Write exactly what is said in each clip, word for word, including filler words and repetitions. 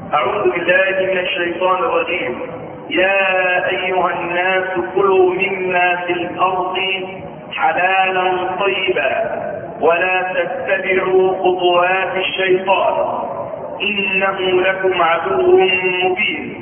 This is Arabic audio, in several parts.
أعوذ بالله من الشيطان الرجيم. يا أيها الناس كلوا مما في الأرض حلالا طيبا ولا تتبعوا خطوات الشيطان إنه لكم عدو مبين.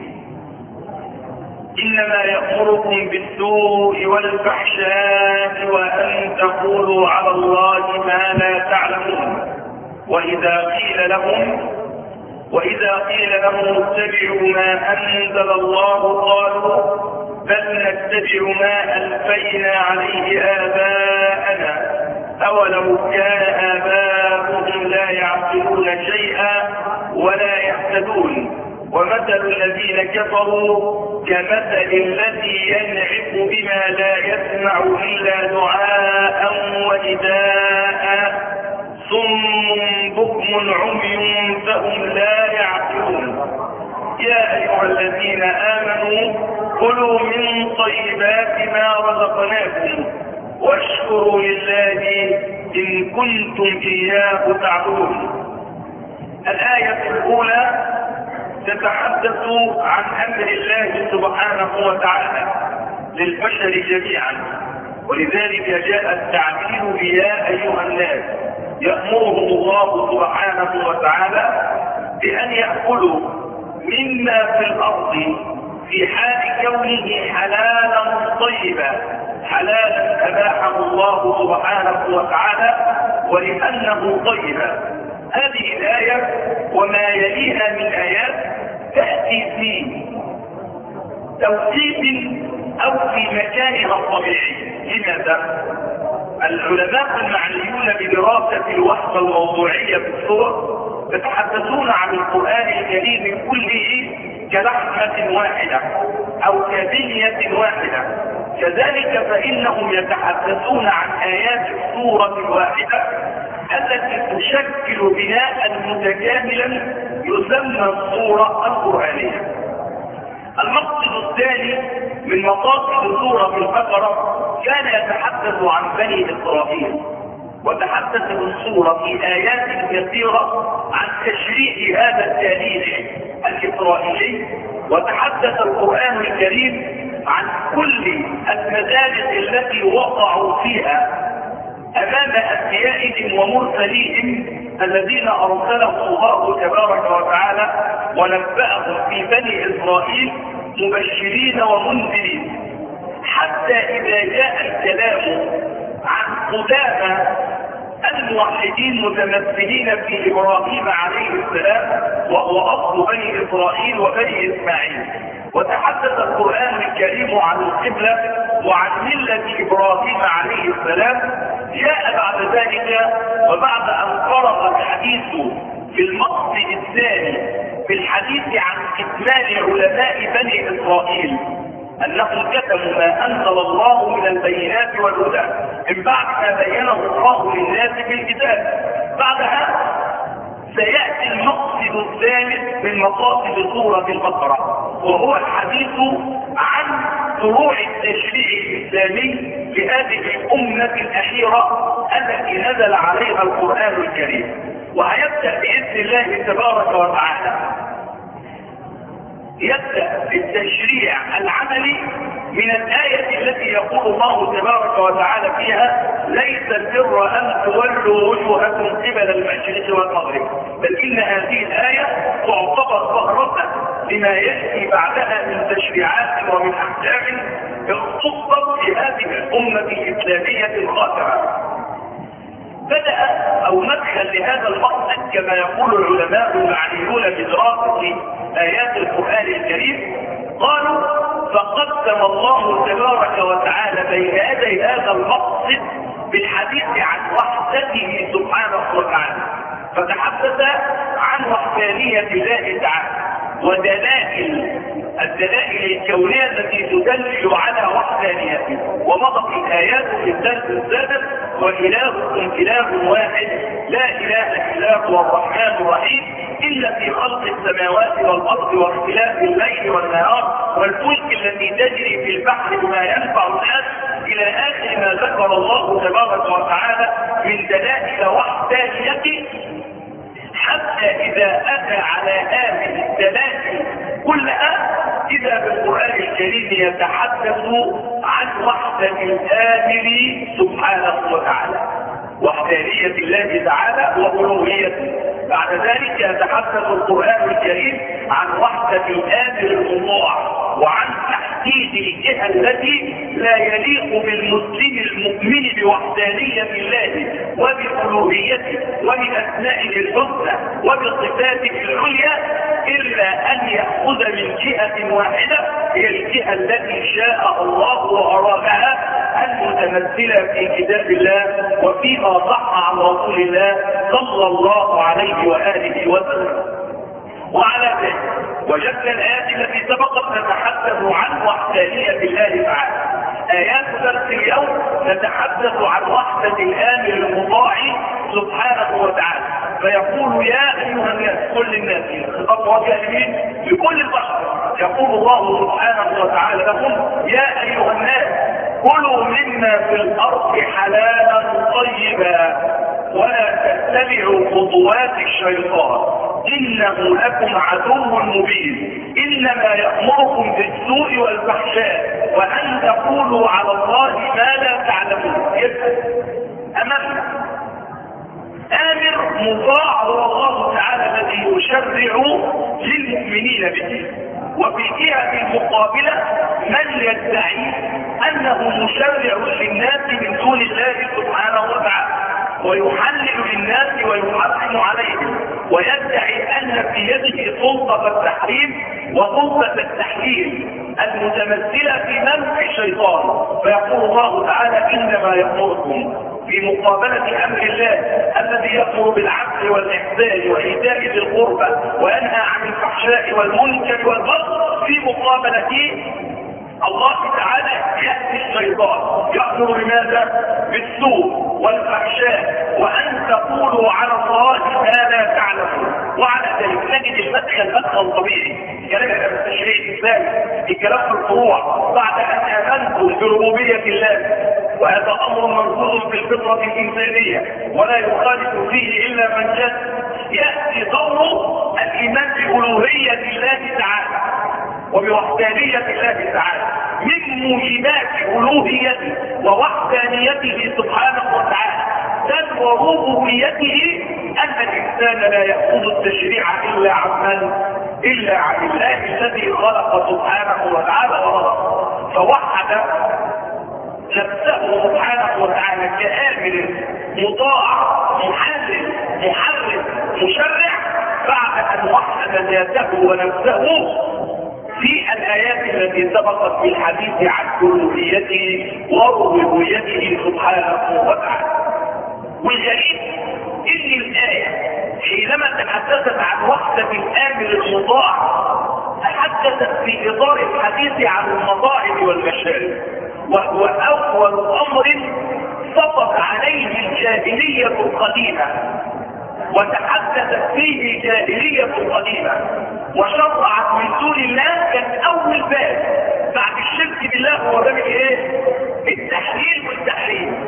إنما يأمركم بالسوء والفحشاء وأن تقولوا على الله ما لا تعلمون. وإذا قيل لهم وإذا قيل لهم اتبعوا ما أنزل الله قالوا بل نتبع ما ألفينا عليه آباءنا أولو كان آباؤهم لا يعقلون شيئا ولا يهتدون. ومثل الذين كفروا كمثل الذي ينعق بما لا يسمع إلا دعاء ونداء صم بكم عمي فهم لا يعقلون. يا أيها الذين آمنوا كلوا من طيبات ما رزقناكم واشكروا لله إن كنتم إياه تعبدون. الآية الأولى تتحدث عن أمر الله سبحانه وتعالى للبشر جميعا، ولذلك جاء التعبير بيا أيها الناس. يأمرهم الله سبحانه وتعالى بأن يأكلوا مما في الأرض في حال كونه حلالا طيبا، حلالا أباحه الله سبحانه وتعالى ولأنه طيبا. هذه الآية وما يليها من آيات تأتي في توقيت أو في مكانها الطبيعي. لماذا؟ العلماء المعنيون بدراسة الوحدة الموضوعية في الصور يتحدثون عن القرآن الكريم كله كلحمة واحدة أو كبنية واحدة، كذلك فإنهم يتحدثون عن آيات السورة الواحدة التي تشكل بناء متكاملا يسمى السورة القرآنية. المقصد الثاني من مقاصد سورة البقرة كان يتحدث عن بني إسرائيل، وتحدث السورة في آيات كثيرة عن تشريع هذا التاريخ الإسرائيلي، وتحدث القرآن الكريم عن كل المدارس التي وقعوا فيها أمام أنبيائهم ومرسليهم الذين أرسلهم الله تبارك وتعالى ونبأهم في بني إسرائيل مبشرين ومنذرين، حتى إذا جاء الكلام عن قدامى الموحدين متمثلين في إبراهيم عليه السلام وهو أصل بني إسرائيل وبني إسماعيل، وتحدث القرآن الكريم عن القبلة وعن ملة إبراهيم عليه السلام. جاء بعد ذلك وبعد أن فرغ الحديث في المقصد الثاني في الحديث عن إكمال علماء بني إسرائيل أنهم كتموا ما أنزل الله من البينات والهدى من بعد ما بينه الله للناس في الكتاب. بعدها سيأتي المقصد الثالث من مقاصد سورة البقرة، وهو الحديث عن فروع التشريع الإسلامي لهذه الأمة الأخيرة التي نزل عليها القرآن الكريم. وهيبدأ بإذن الله تبارك وتعالى يبدأ بالتشريع العملي من الآية التي يقول الله تبارك وتعالى فيها ليس البر أن تولوا وجوهكم قبل المشرق والمغرب، بل إن هذه الآية تعتبر ظهرة لما يأتي بعدها من تشريعات ومن أحكام اختصت في هذه الأمة الإسلامية الخاتمة. بدأ أو مدخل لهذا المقصد كما يقول العلماء المعنيون بدراسة آيات القرآن الكريم، قالوا فقدم الله تبارك وتعالى بين يدي هذا المقصد بالحديث عن وحدته سبحانه وتعالى، فتحدث عن وحدانية الله تعالى ودلائل الدلائل الكونية التي تدل على وحدانيته، ومضت الآيات في الدرس السادس وإلهكم إله واحد لا إله إلا هو الرحمن الرحيم إلا في خلق السماوات والأرض واختلاف الليل والنهار والفلك التي تجري في البحر بما ينفع الناس إلى آخر ما ذكر الله تبارك وتعالى من دلائل وحدانيته، حتى إذا أتى على هذه الثلاث كلها إذا بالقرآن الكريم يتحدث عن وحدة الآمر سبحانه وتعالى، وحدانية الله تعالى وألوهيته. بعد ذلك يتحدث القرآن الكريم عن وحدة الآمر المطاع، وعن تحديد الجهة التي لا يليق بالمسلم المؤمن بوحدانية الله وبألوهيته ومن أسمائه الحسنى وبصفاته العليا إلا أن يأخذ من جهة واحدة هي الجهة التي شاء الله وأرادها، المتمثلة في كتاب الله وفيما صح عن رسول الله صلى الله عليه وآله وسلم. وعلى ذلك وجدنا الآيات التي سبقت نتحدث عن وحدانية الله تعالى. آيات درس اليوم نتحدث عن وحدة الآمر المطاع سبحانه وتعالى، فيقول يا أيها الناس، كل الناس، خطاب موجه لمين؟ لكل البشر. يقول الله سبحانه وتعالى لهم يا أيها الناس كلوا مما في الأرض حلالا طيبا ولا تتبعوا خطوات الشيطان إنه لكم عدو مبين إنما يأمركم بالسوء والفحشاء وأن تقولوا على الله ما لا تعلمون. أمام آمر مطاع هو الله تعالى الذي يشرع للمؤمنين به، وفي جهة المقابلة من يدعي أنه مشرع للناس من دون الله سبحانه وتعالى ويحلل للناس ويحرم عليهم، ويدعي أن في يده سلطة التحريم وسلطة التحليل المتمثلة في منع الشيطان. فيقول الله تعالى إنما يأمركم في مقابلة أمر الله الذي يأمر بالعدل والإحسان وإيتاء ذي القربى وينهى عن الفحشاء والمنكر والبغي، في مقابلته الله تعالى يأتي الشيطان يأمر بماذا؟ بالسوء والفحشاء وأن تقولوا على الله ما لا تعلمون. وعلى ذلك نجد المدخل مدخل طبيعي، كلام التشريع الإسلامي، الكلام في الفروع بعد أن آمنتم بربوبية الله، وهذا أمر مرفوض في الفطرة الإنسانية ولا يخالف فيه إلا من جد، يأتي دور الإيمان بألوهية الله تعالى وبوحدانية الله تعالى من موجبات ألوهيته ووحدانيته سبحانه وتعالى بل وربوبيته أن الإنسان لا يأخذ التشريع إلا عن من؟ إلا عن الله الذي خلق سبحانه وتعالى ورزقه، فوحد نفسه سبحانه وتعالى كآمر مطاع محلل محرم مشرع بعد أن وحد ذاته ونفسه في الآيات التي سبقت في الحديث عن ألوهيته وربوبيته سبحانه وتعالى. والغريب إن الآية حينما تحدثت عن وحدة الآمر المطاع تحدثت في إطار الحديث عن المطاعم والمشارب، وهو أول أمر سقط عليه الجاهلية القديمة وتحدثت فيه جاهلية القديمة وشرعت من دون الله. كان أول باب بعد الشرك بالله هو باب ايه؟ التحليل والتحريم.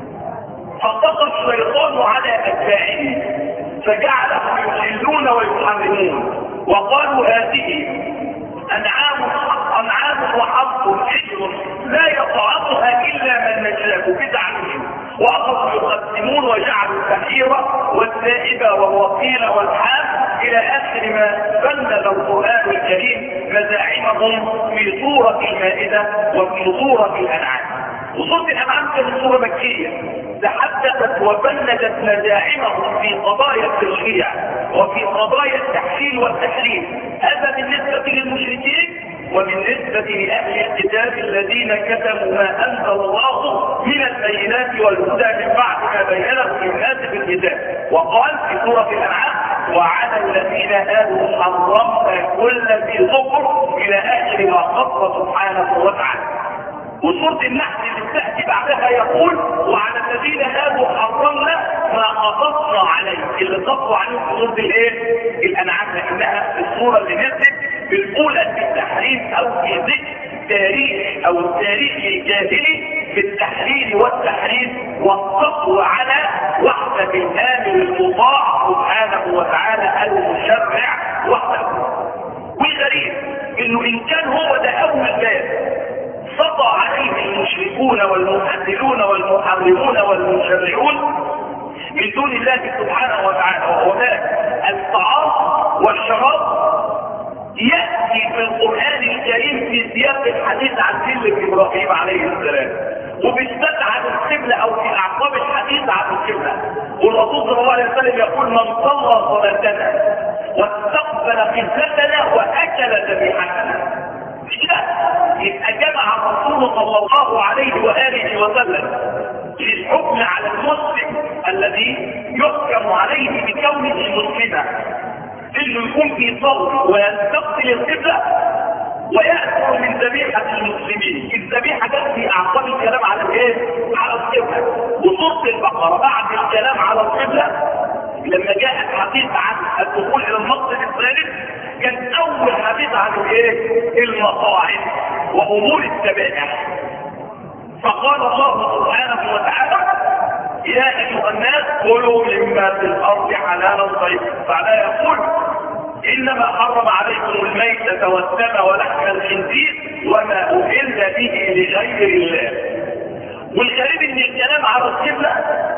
فطغى الشيطان على أتباعه فجعلهم يحلون ويحرمون وقالوا هذه أنعام أنعام وحرث حجر لا يطعمها إلا من نشاء بدعهم، وأخذوا يقسمون وجعلوا البحير والسائب والوصيل والحام إلى آخر ما بلغ القرآن الكريم مزاعمهم في سورة المائدة وفي سورة الأنعام. وسورة الأنعام كانت سورة مكية تحدثت وبلغت مزاعمهم في قضايا التشريع وفي قضايا التحليل والتحريم، هذا بالنسبة للمشركين وبالنسبة لأهل الكتاب الذين كتموا ما أنزل الله من البينات والهدى من بعد ما بينه للناس في الكتاب. وقال في سورة الأنعام وعلى الذين هادوا حرمنا كل ذي ظفر إلى آخر ما قص سبحانه وتعالى. وسورة النحل اللي تأتي بعدها يقول وعلى الذين هادوا حرمنا ما قصصنا عليه، اللي قصوا عليه في سورة الايه؟ الأنعام، لأنها السورة اللي نزلت بالأولى في التحريم أو في ذكر تاريخ أو التاريخ الجاهلي بالتحليل والتحريم والتقوى على وحدة الآمر المطاع سبحانه وتعالى المشرع وحده. والغريب انه ان كان هو ده اول باب سطع عليه المشركون والمحللون والمحرمون والمشرعون من دون الله سبحانه وتعالى، وهو الطعام والشراب، يأتي في القرآن الكريم في سياق الحديث عن سلة إبراهيم عليه السلام، وبالذات عن القبلة أو في أعقاب الحديث عن القبلة. والرسول صلى الله عليه وسلم يقول: من صلى صلاتنا واستقبل قبلتنا وأكل ذبيحتنا. يبقى جمع الرسول صلى الله عليه وآله وسلم للحكم على المسلم الذي يحكم عليه بكونه مسلما انه يكون في صوت ويستقبل القبلة ويأكل من ذبيحة المسلمين. الذبيحة ده في اعقاب الكلام على الايه؟ على القبلة. وسورة البقرة بعد الكلام على القبلة لما جاء الحديث عن الدخول الى المقصد الثالث كان اول حديث عن الايه؟ المصاعب وامور الذبائح. فقال الله سبحانه وتعالى: يا ايها الناس كلوا مما في الارض حلالا طيبا. فلا يقول: انما حرم عليكم الميتة والدم ولحم الخنزير وما اهل به لغير الله. والغريب ان الكلام على القبلة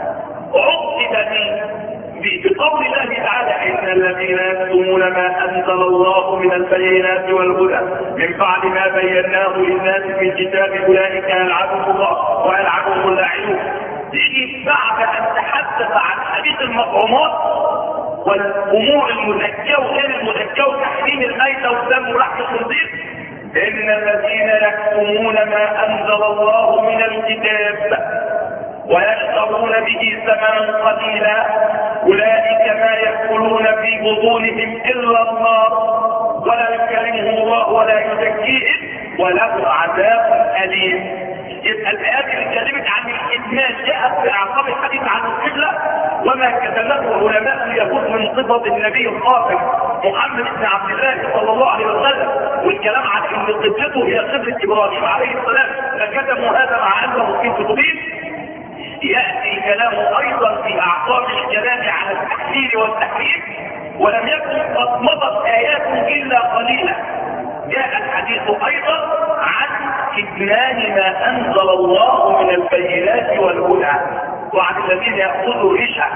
عقد بقول الله تعالى: ان الذين يكتمون ما انزل الله من البينات والهدى من بعد ما بيناه للناس في الكتاب اولئك يلعنهم الله ويلعنهم اللاعنون. تيجي بعد ان تحدث عن حديث المطعومات والامور المزكيه وغير المزكيه وتحريم الميته والدم ولحم الخنزير: ان الذين يكتمون ما انزل الله من الكتاب ويشترون به ثمنا قليلا اولئك ما يأكلون في بطونهم الا النار ولا يكلمهم الله ولا يزكيهم ولهم عذاب اليم. يبقى الايات اللي اتكلمت عن الادمان جاءت في اعقاب الحديث عن القبله وما كتبته علماء اليهود من صفه النبي الخاتم محمد بن عبد الله صلى الله عليه وسلم، والكلام عن ان قبلته هي قبله ابراهيم عليه السلام، فكتبوا هذا مع انه في كتبهم. يأتي الكلام ايضا في اعقاب الكلام على التحليل والتحريم، ولم يكن قد مضت ايات الا قليلا. جاء الحديث ايضا عن كتمان ما انزل الله من البينات والهدى وعن الذين يأخذوا الرشا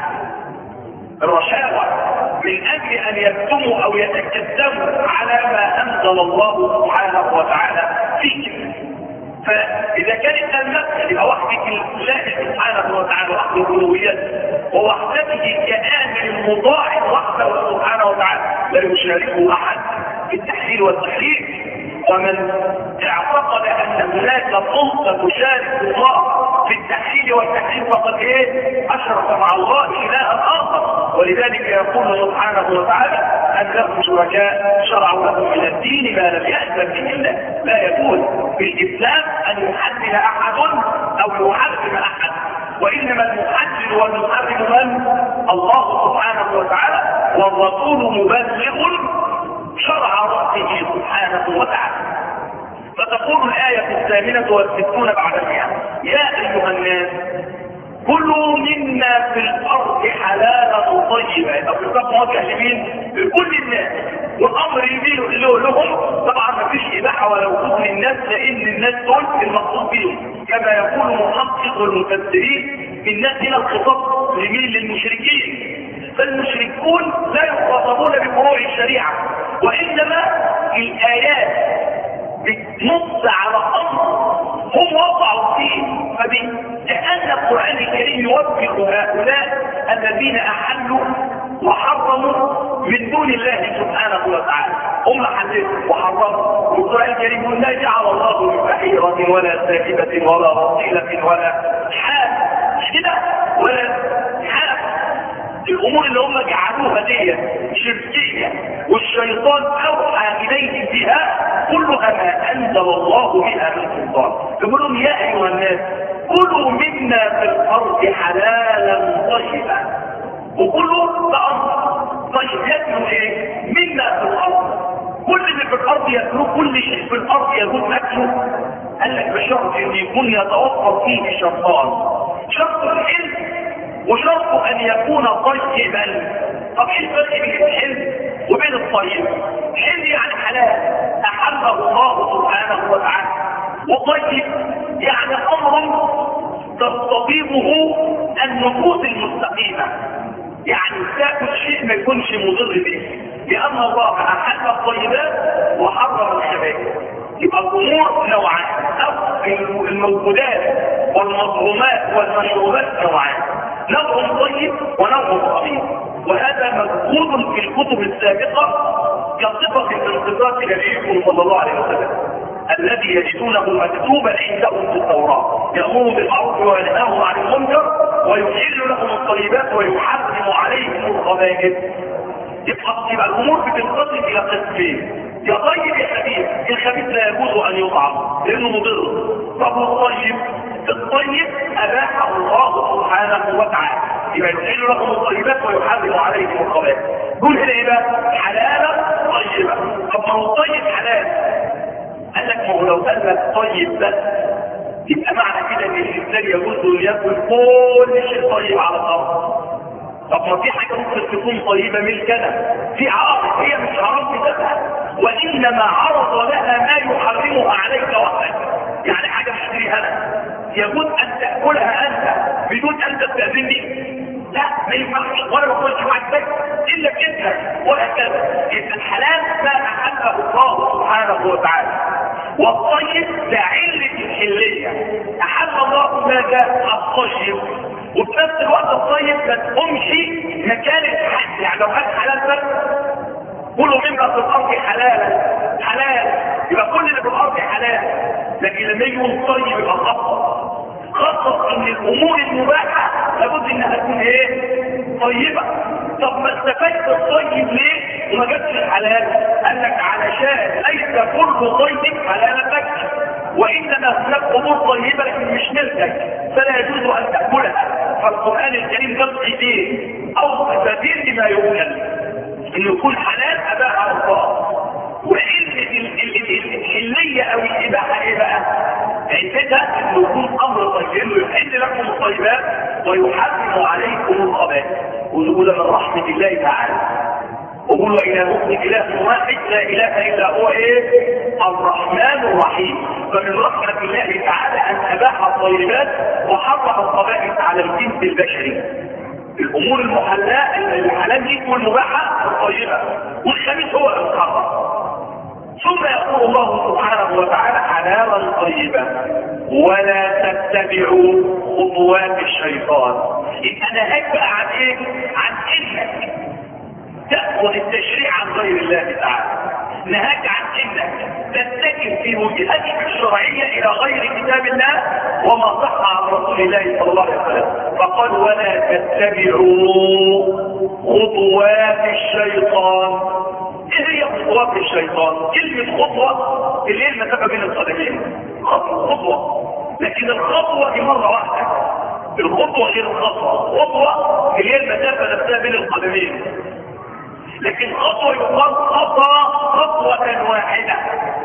الرشاوى من اجل ان يكتموا او يتكتموا على ما انزل الله سبحانه وتعالى فيه. فاذا كانت المسألة يبقى وحدة الله سبحانه وتعالى وحده الالوهية ووحدته كآمر مطاع وحده سبحانه وتعالى لا يشاركه احد في التحليل والتحريم. ومن اعتقد ان هناك سلطة تشارك الله في التحليل والتحريم فقد ايه؟ اشرك مع الله الها اخر. ولذلك يقول سبحانه وتعالى: ان لهم شركاء شرعوا لهم من الدين ما لم يأذن به الله. لا يجوز في الاسلام ان يحلل احد او يحرم احد، وانما المحلل والمحرم من؟ الله سبحانه وتعالى، والرسول مبلغ شرع ربه سبحانه وتعالى. فتقول الآية الثامنة والستون بعد المئة: يا أيها الناس كلوا مما في الأرض حلالا طيبا. يبقى في الصف موجه لمين؟ لكل الناس، والأمر يميل لهم. طبعا ما فيش إباحة ولا وجود للناس، لأن الناس دول المقصود بهم كما يقول محقق المفسرين: الناس هنا الخطاب لمين؟ للمشركين. فالمشركون لا يخاطبون بفروع الشريعة، وإنما الآيات بتنص على أمر هم وقعوا فيه، فكأن القرآن الكريم يوفق هؤلاء الذين أحلوا وحرموا من دون الله سبحانه وتعالى. هم حلوا وحرموا، والقرآن الكريم يقول: لا جعل الله من بحيرة ولا ساكبة ولا وصيلة ولا حال كده ولا حال. الامور اللي هم جعلوها دي شركية والشيطان اوحى اليه بها كلها ما انزل الله بها من سلطان. يقول لهم: يا ايها الناس كلوا مما في الارض حلالا طيبا. وكلوا بامر طيب يكلوا ايه؟ مما في الارض. كل اللي في الارض ياكلوا كل شيء في الارض يجوز اكله؟ قال لك بشرط ان يكون يتوفر فيه شرطان، شرط الحل وشرط ان يكون طيبا. طب ايه الفرق بين الحل وبين الطيب؟ حل يعني حلال احله الله سبحانه وتعالى، وطيب يعني امر تستطيبه النفوس المستقيمه، يعني تاكل شيء ما يكونش مضر به، لان الله احل الطيبات وحرم الخبائث. يبقى الامور نوعان، او الموجودات والمظلومات والمشروبات نوعان، نوع طيب ونوع خبيث، وهذا مذكور في الكتب السابقه كصفه من صفات نبيكم صلى الله عليه وسلم الذي يجدونه مكتوبا عندهم في التوراه، يامر بالمعروف وينهاهم عن المنكر ويحل لهم الطيبات ويحرم عليهم الخبائث. يبقى الامور بتنقسم الى قسمين، يا طيب يا خبيث. الخبيث لا يجوز ان يطعم لانه مضر. طب الطيب، الطيب اباحه الله سبحانه وتعالى، يبقى يحل لهم الطيبات ويحرم عليهم الخبائث. دول هنا ايه بقى؟ حلاله طيبه. طب ما هو الطيب حلال، قال لك ما هو لو قال لك طيب بس يبقى معنى كده ان الانسان يجوز له ياكل كل شيء طيب على الارض. طب ما في حاجه ممكن تكون طيبه ملكنا، في عارض هي مش حرام بذاتها وانما عرض لها ما يحرمها عليك وحدك، يعني حاجه مشتريها انا يجوز ان تاكلها انت بدون ان تستاذني؟ لا ما ينفعش، وانا ما بقولش عاجبك الا بإذنك وهكذا. يبقى الحلال ما احله الله سبحانه وتعالى، والطيب لعله الحليه احل الله ماذا؟ الطيب. وفي نفس الوقت الطيب ما تقومش مكان الحل، يعني لو كان حلال بس كله مما في الارض حلالا حلال يبقى كل اللي في الارض حلال، لكن لما يجي الطيب يبقى خاصه خاصه ان الامور المباحه لابد انها تكون ايه؟ طيبه. طب ما استفدت الطيب ليه وما جبتش الحلال؟ قال لك علشان ليس كل طيب حلالا لك، وانما هناك امور طيبه لكن مش ملكك فلا يجوز ان تاكلها. فالقران الكريم جاب ايديه او تفسير لما يقول انه يكون حلال اباحه الله، وعلة الحليه او الاباحه ايه بقى؟ عدتها انه يكون امر طيب، انه يحل لكم الطيبات ويحرم عليكم الخبائث. وده من رحمه الله تعالى. وقولوا إلهكم إله واحد لا إله إلا هو إيه؟ الرحمن الرحيم. فمن رحمة الله تعالى أن أباح الطيبات وحرم الخبائث على الجنس البشري. الأمور المحلاة الحلال دي والمباحة الطيبة، والخبيث هو الخطأ. ثم يقول الله سبحانه وتعالى حلالا طيبا ولا تتبعوا خطوات الشيطان. يبقى نهاك بقى عن ايه؟ عن انك تأخذ التشريع عن غير الله تعالى، نهاك عن انك تتجه في وجهتك الشرعية الى غير كتاب الله وما صح عن رسول الله صلى الله عليه وسلم. فقال ولا تتبعوا خطوات الشيطان. ايه هي خطوات الشيطان؟ كلمة خطوة اللي هي المسافة بين القدمين، خطوة، لكن الخطوة دي مرة واحدة، الخطوة غير الخطوة. خطوة اللي هي المسافة نفسها بين القدمين، لكن خطوة يقال خطوة خطوة واحدة.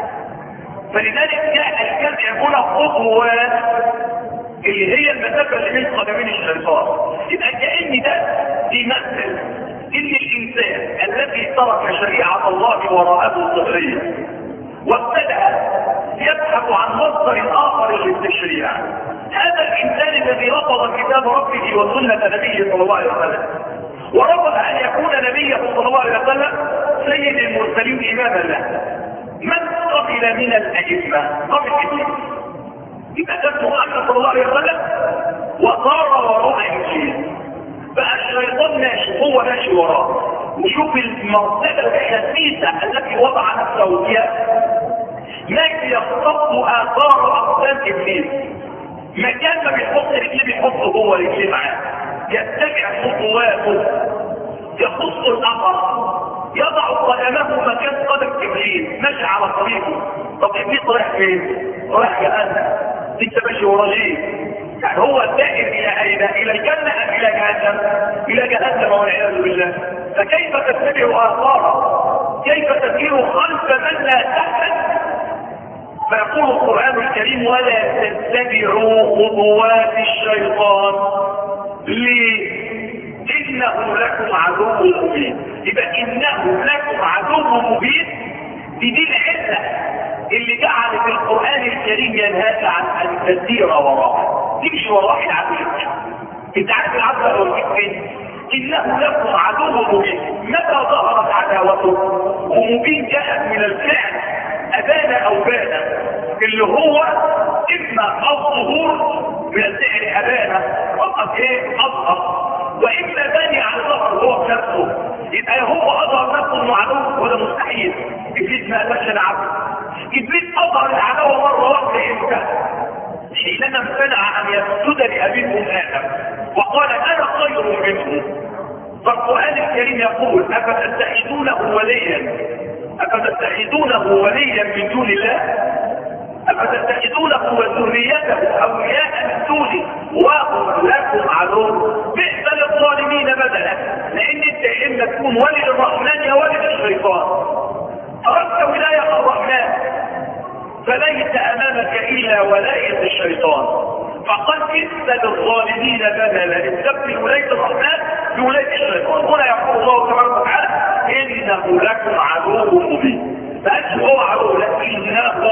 فلذلك جاء الكلمة هنا خطوات اللي هي المسافة اللي بين قدمين الشيطان. يبقى كأن ده بيمثل ان الانسان الذي ترك شريعة الله وراءه الظهرية وابتدأ يبحث عن مصدر اخر للتشريع، هذا الانسان الذي رفض كتاب ربه وسنة نبيه صلى الله عليه وسلم ورفض ان يكون نبيه صلى الله عليه وسلم سيد المرسلين اماما له، من قبل من الائمه؟ قبل ابليس. يبقى ده محمد صلى الله عليه وسلم وصار وراء ابليس، بقى الشيطان ماشي هو ماشي وراه. وشوف المرتبه الخسيسه التي وضع نفسه فيها، ماشي يخطط اثار اقدام ابليس، مكان ما بيحط رجليه بيحطه هو رجليه معاه، يتبع خطواته، يخص الامر، يضع قدمه مكان قدم ابليس، ماشي على طريقه. طب ابليس رايح فين؟ رايح جهنم، انت ماشي وراه ليه؟ يعني هو الدائر الى اين؟ الى الجنه ام الى جهنم؟ الى جهنم والعياذ بالله. فكيف تتبع اثاره؟ كيف تسير خلف من لا تأمن؟ فيقول القرآن الكريم ولا تتبعوا خطوات الشيطان ليه؟ إنه لكم عدو مبين. يبقى إنه لكم عدو مبين دي دي العلة اللي جعلت القرآن الكريم ينهاك عن أن تسير وراه، تمشي وراه العدو. انت عارف العدو لو فين؟ إنه لكم عدو مبين. متى ظهرت عداوته؟ ومبين جاءت من الفعل أبان أو بان، اللي هو إما الظهور من الفعل أبان فقط إيه أظهر، وإما باني على ظهر هو نفسه. يبقى هو أظهر نفسه إنه عدو وده مستحيل. إبليس ما قالش العدو. إبليس أظهر العداوة مرة واحدة إمتى؟ حينما امتنع أن يسجد لأبيكم آدم وقال أنا خير منه. فالقرآن الكريم يقول أفتتخذونه وليا أفتتخذونه وليا من دون الله أفتتخذونه وذريته أولياء من دوني وهم لكم عدو بئس للظالمين بدلا. لأن أنت إما تكون ولي للرحمن يا ولي للشيطان. أردت ولاية الرحمن فليس أمامك إلا ولاية الشيطان. فقد بئس للظالمين بدلا استبدل ولاية الرحمن بولاية الشيطان. هنا يقول الله تبارك وتعالى إنه لكم عدو مبين. فأنت هو عدو لكنه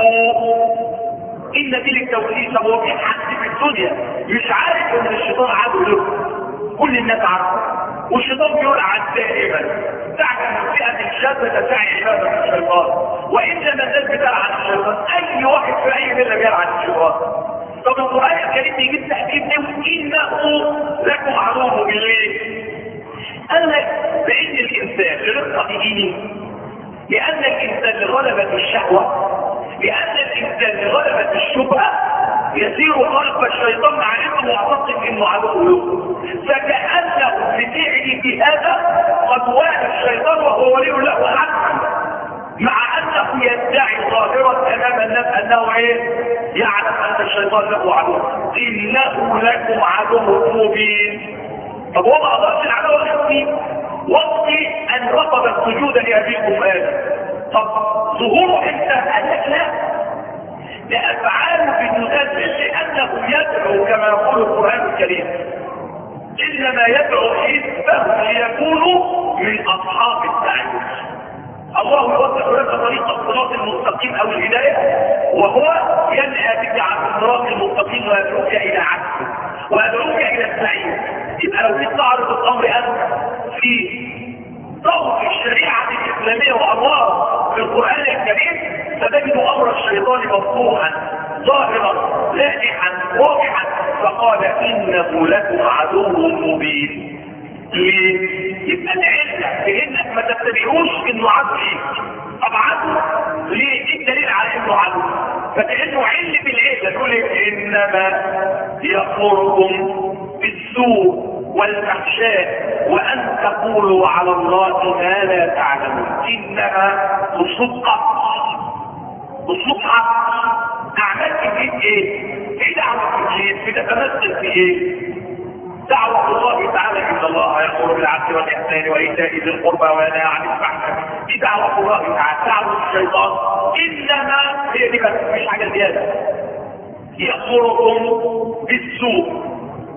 إن دي للتوحيد. هو في حد في الدنيا مش عارف ان الشيطان عدو له؟ كل الناس عارفه، والشيطان بيقول عن دائما تعلم فئة الشاذة تسعي عبادة الشيطان، وإنما الناس بتلعن الشيطان. أي واحد في أي ملة بيلعن الشيطان. طب القرآن الكريم بيجيب تحديد إنه لكم عدو بالليل. قال لك بأن الإنسان لرقة دينه، لأن الإنسان لغلبة الشهوة، لأن الإنسان لغلبة الشبهة يسير خلف الشيطان مع انه معتقد انه عدو له. فكأنه بفعله بهذا قد وعد الشيطان وهو ولي له حقا، مع انه يدعي ظاهرا امام الناس انه ايه؟ يعلم ان الشيطان له عدو. انه لكم عدو مبين. طب هو ما اقدرش العدو الحقيقي وقت ان رفض السجود لابيكم ادم. طب ظهوره امتى؟ قال لك لا، لأفعاله بتدلل لأنه يدعو كما يقول القرآن الكريم إنما يدعو حزبه ليكونوا من أصحاب السعير. الله يوضح لك طريق الصراط المستقيم أو الهداية، وهو ينهى بك عن الصراط المستقيم ويدعوك إلى عكسه ويدعوك إلى السعير. يبقى لو تستعرض الأمر أنت في ضوء الشريعة الإسلامية وأنوار في القرآن الكريم فتجد أمر الشيطان مفتوحا ظاهرا لائحا واضحا. فقال إنه لكم عدو مبين. ليه؟ يبقى العلة بإنك ما تتبعوش إنه عدو ليك. طب عدو ليه؟ إيه الدليل على إنه عدو؟ فكأنه علة بالعلة تقول إنما يأمركم بالسوء والفحشاء وأن تقولوا على الله ما لا تعلمون. إنما تصدق تصدق أعمال في إيه؟ إيه دعوة في إيه؟ بتتمثل في إيه؟ دعوة الله تعالى إن الله يأمر بالعدل والإحسان وإيتاء ذي القربى وينهى عن الفحشاء. دي دعوة الله تعالى. دعوة الشيطان إنما هي دي بس مش حاجة زيادة. يأمركم بالسوء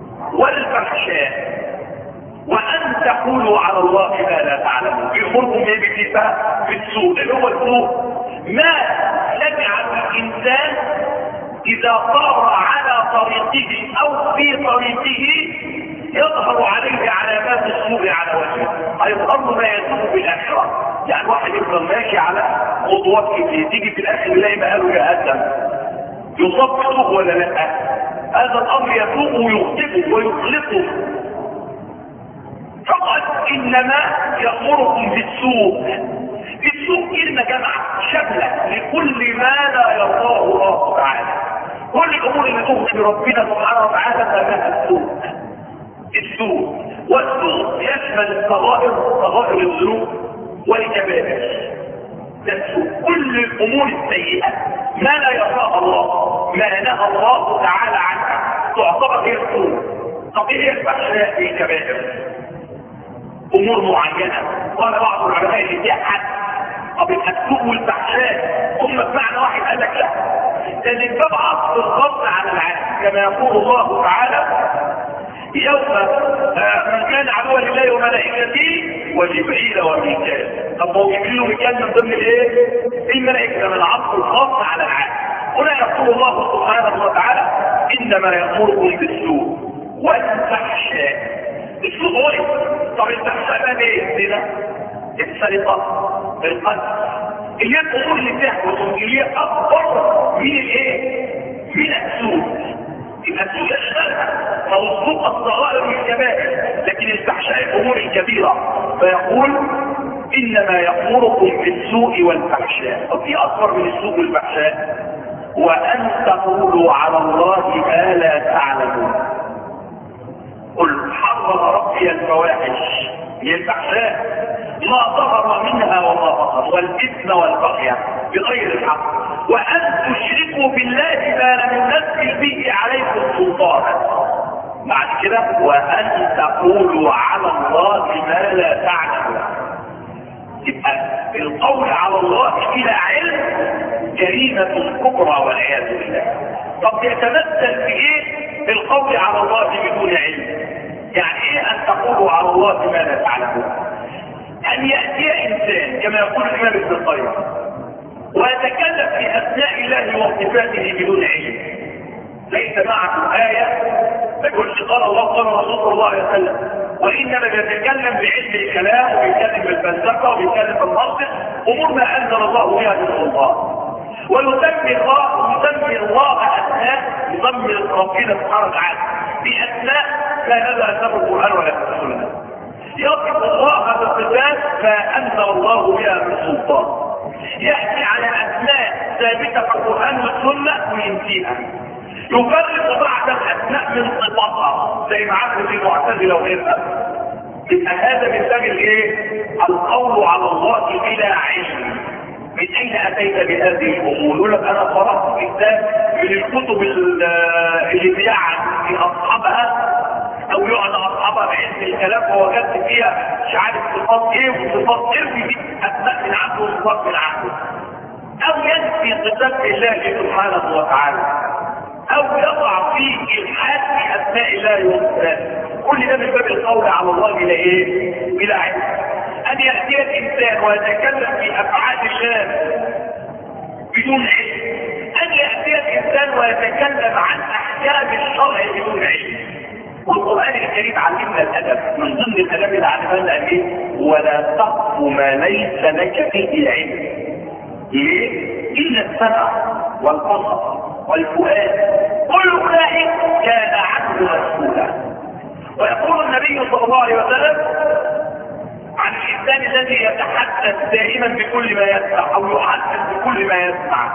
والفحشاء وأن تقولوا على الله ما لا تعلمون. يأمركم ايه بكيفة؟ بالسوء اللي هو السوء ما يجعل الإنسان إذا طار على طريقه أو في طريقه يظهر عليه علامات السوء على وجهه، هيظهر ما يسوء بالآخرة. يعني واحد يفضل ماشي على خطوات كتير تيجي في الآخر يلاقي مقاله جهنم، يصاب بسوء ولا لا؟ هذا الأمر يسوء ويخطئه ويخلطه. فقط إنما يأمركم بالسوء. السوء كلمة جمع شاملة لكل ما لا يرضاه الله تعالى. كل الأمور اللي تغضب ربنا سبحانه وتعالى فهذا السوء. السوء والسوء يشمل الصغائر صغائر الذنوب والكبائر. ده السوء كل الأمور السيئة ما لا يرضاه الله، ما نهى الله تعالى عنها تعتبر هي السوء. طب ايه الفحشاء في الكبائر؟ امور معينه قال بعض العلماء اللي فيها حد طب السوء والفحشاء هم بمعنى واحد؟ قال لك لا، ده الباب عطف الخاص على العام، كما يقول الله تعالى يوم من كان عدوا لله وملائكته وجبريل وميكال. طب هو جبريل وميكال من ضمن الايه؟ الملائكه، من العطف الخاص على العام. هنا يقول الله سبحانه وتعالى انما يامركم بالسوء والفحشاء. السوء هو ايه؟ طب الفحشاء بقى ايه؟ الزنا، السرقه، القتل، اللي هي الامور اللي تحدث اللي هي اكبر من الايه؟ من السوء. السوء يشملها، فالسوء الصغائر والكبائر، لكن الفحشاء الامور الكبيره. فيقول انما يامركم بالسوء والفحشاء. طب في اكبر من السوء والفحشاء؟ وان تقولوا على الله ما لا تعلمون. قل حرم ربي الفواحش، هي الفحشاء، ما ظهر منها وما بطن، والاثم والبغي بغير الحق، وان تشركوا بالله ما لم ينزل به عليكم سلطانا. بعد كده وان تقولوا على الله ما لا تعلمون. يبقى القول على الله بلا علم جريمه كبرى والعياذ بالله. طب يتمثل في ايه القول على الله بدون علم؟ يعني ايه ان تقولوا على الله ما لا تعلمون؟ ان ياتي انسان كما يقول الامام ابن القيم ويتكلم في اسماء الله وصفاته بدون علم، ليس معه ايه ما يقولش قال الله قال رسول الله صلى الله عليه وسلم، وانما يتكلم بعلم الكلام ويتكلم بالفلسفه ويتكلم بالمنطق، امور ما انزل الله بها من سلطان. ويسمي الله يسمي الله اسماء، يسمي ربنا سبحانه وتعالى باسماء لا نزل في القران ولا في السنه. يصف الله بالصفات ما انزل الله بها من سلطان. ياتي على اسماء ثابته في القران والسنه وينسيها. يفرق بعض الاسماء من صفاتها زي ما عملوا في المعتزله وغيرها. يبقى هذا من باب الايه؟ القول على الله بلا علم. من اين اتيت بهذه الامور؟ يقول لك انا قرات كتاب من الكتب اللي بيعن في اصحابها او يعنى اصحابها بعلم الكلام ووجدت فيها مش عارف صفات ايه وصفات ايه في اسماء من عنده وصفات من عنده، او ينفي صفات الله سبحانه وتعالى، او يقع في الحاد في اسماء الله وصفاته. كل ده من باب القول على الله بلا ايه؟ بلا علم. ان ياتي الانسان ويتكلم في افعال الله بدون علم، ان ياتي الانسان ويتكلم عن احكام الشرع بدون علم. والقران الكريم علمنا الادب، من ضمن الادب اللي علمنا ايه؟ ولا تقف ما ليس لك به علم. ليه؟ الا السمع والبصر والفؤاد كل اولئك كان عنه مسؤولا. ويقول النبي صلى الله عليه وسلم عن الانسان الذي يتحدث دائما بكل ما يسمع او يحدث بكل ما يسمع،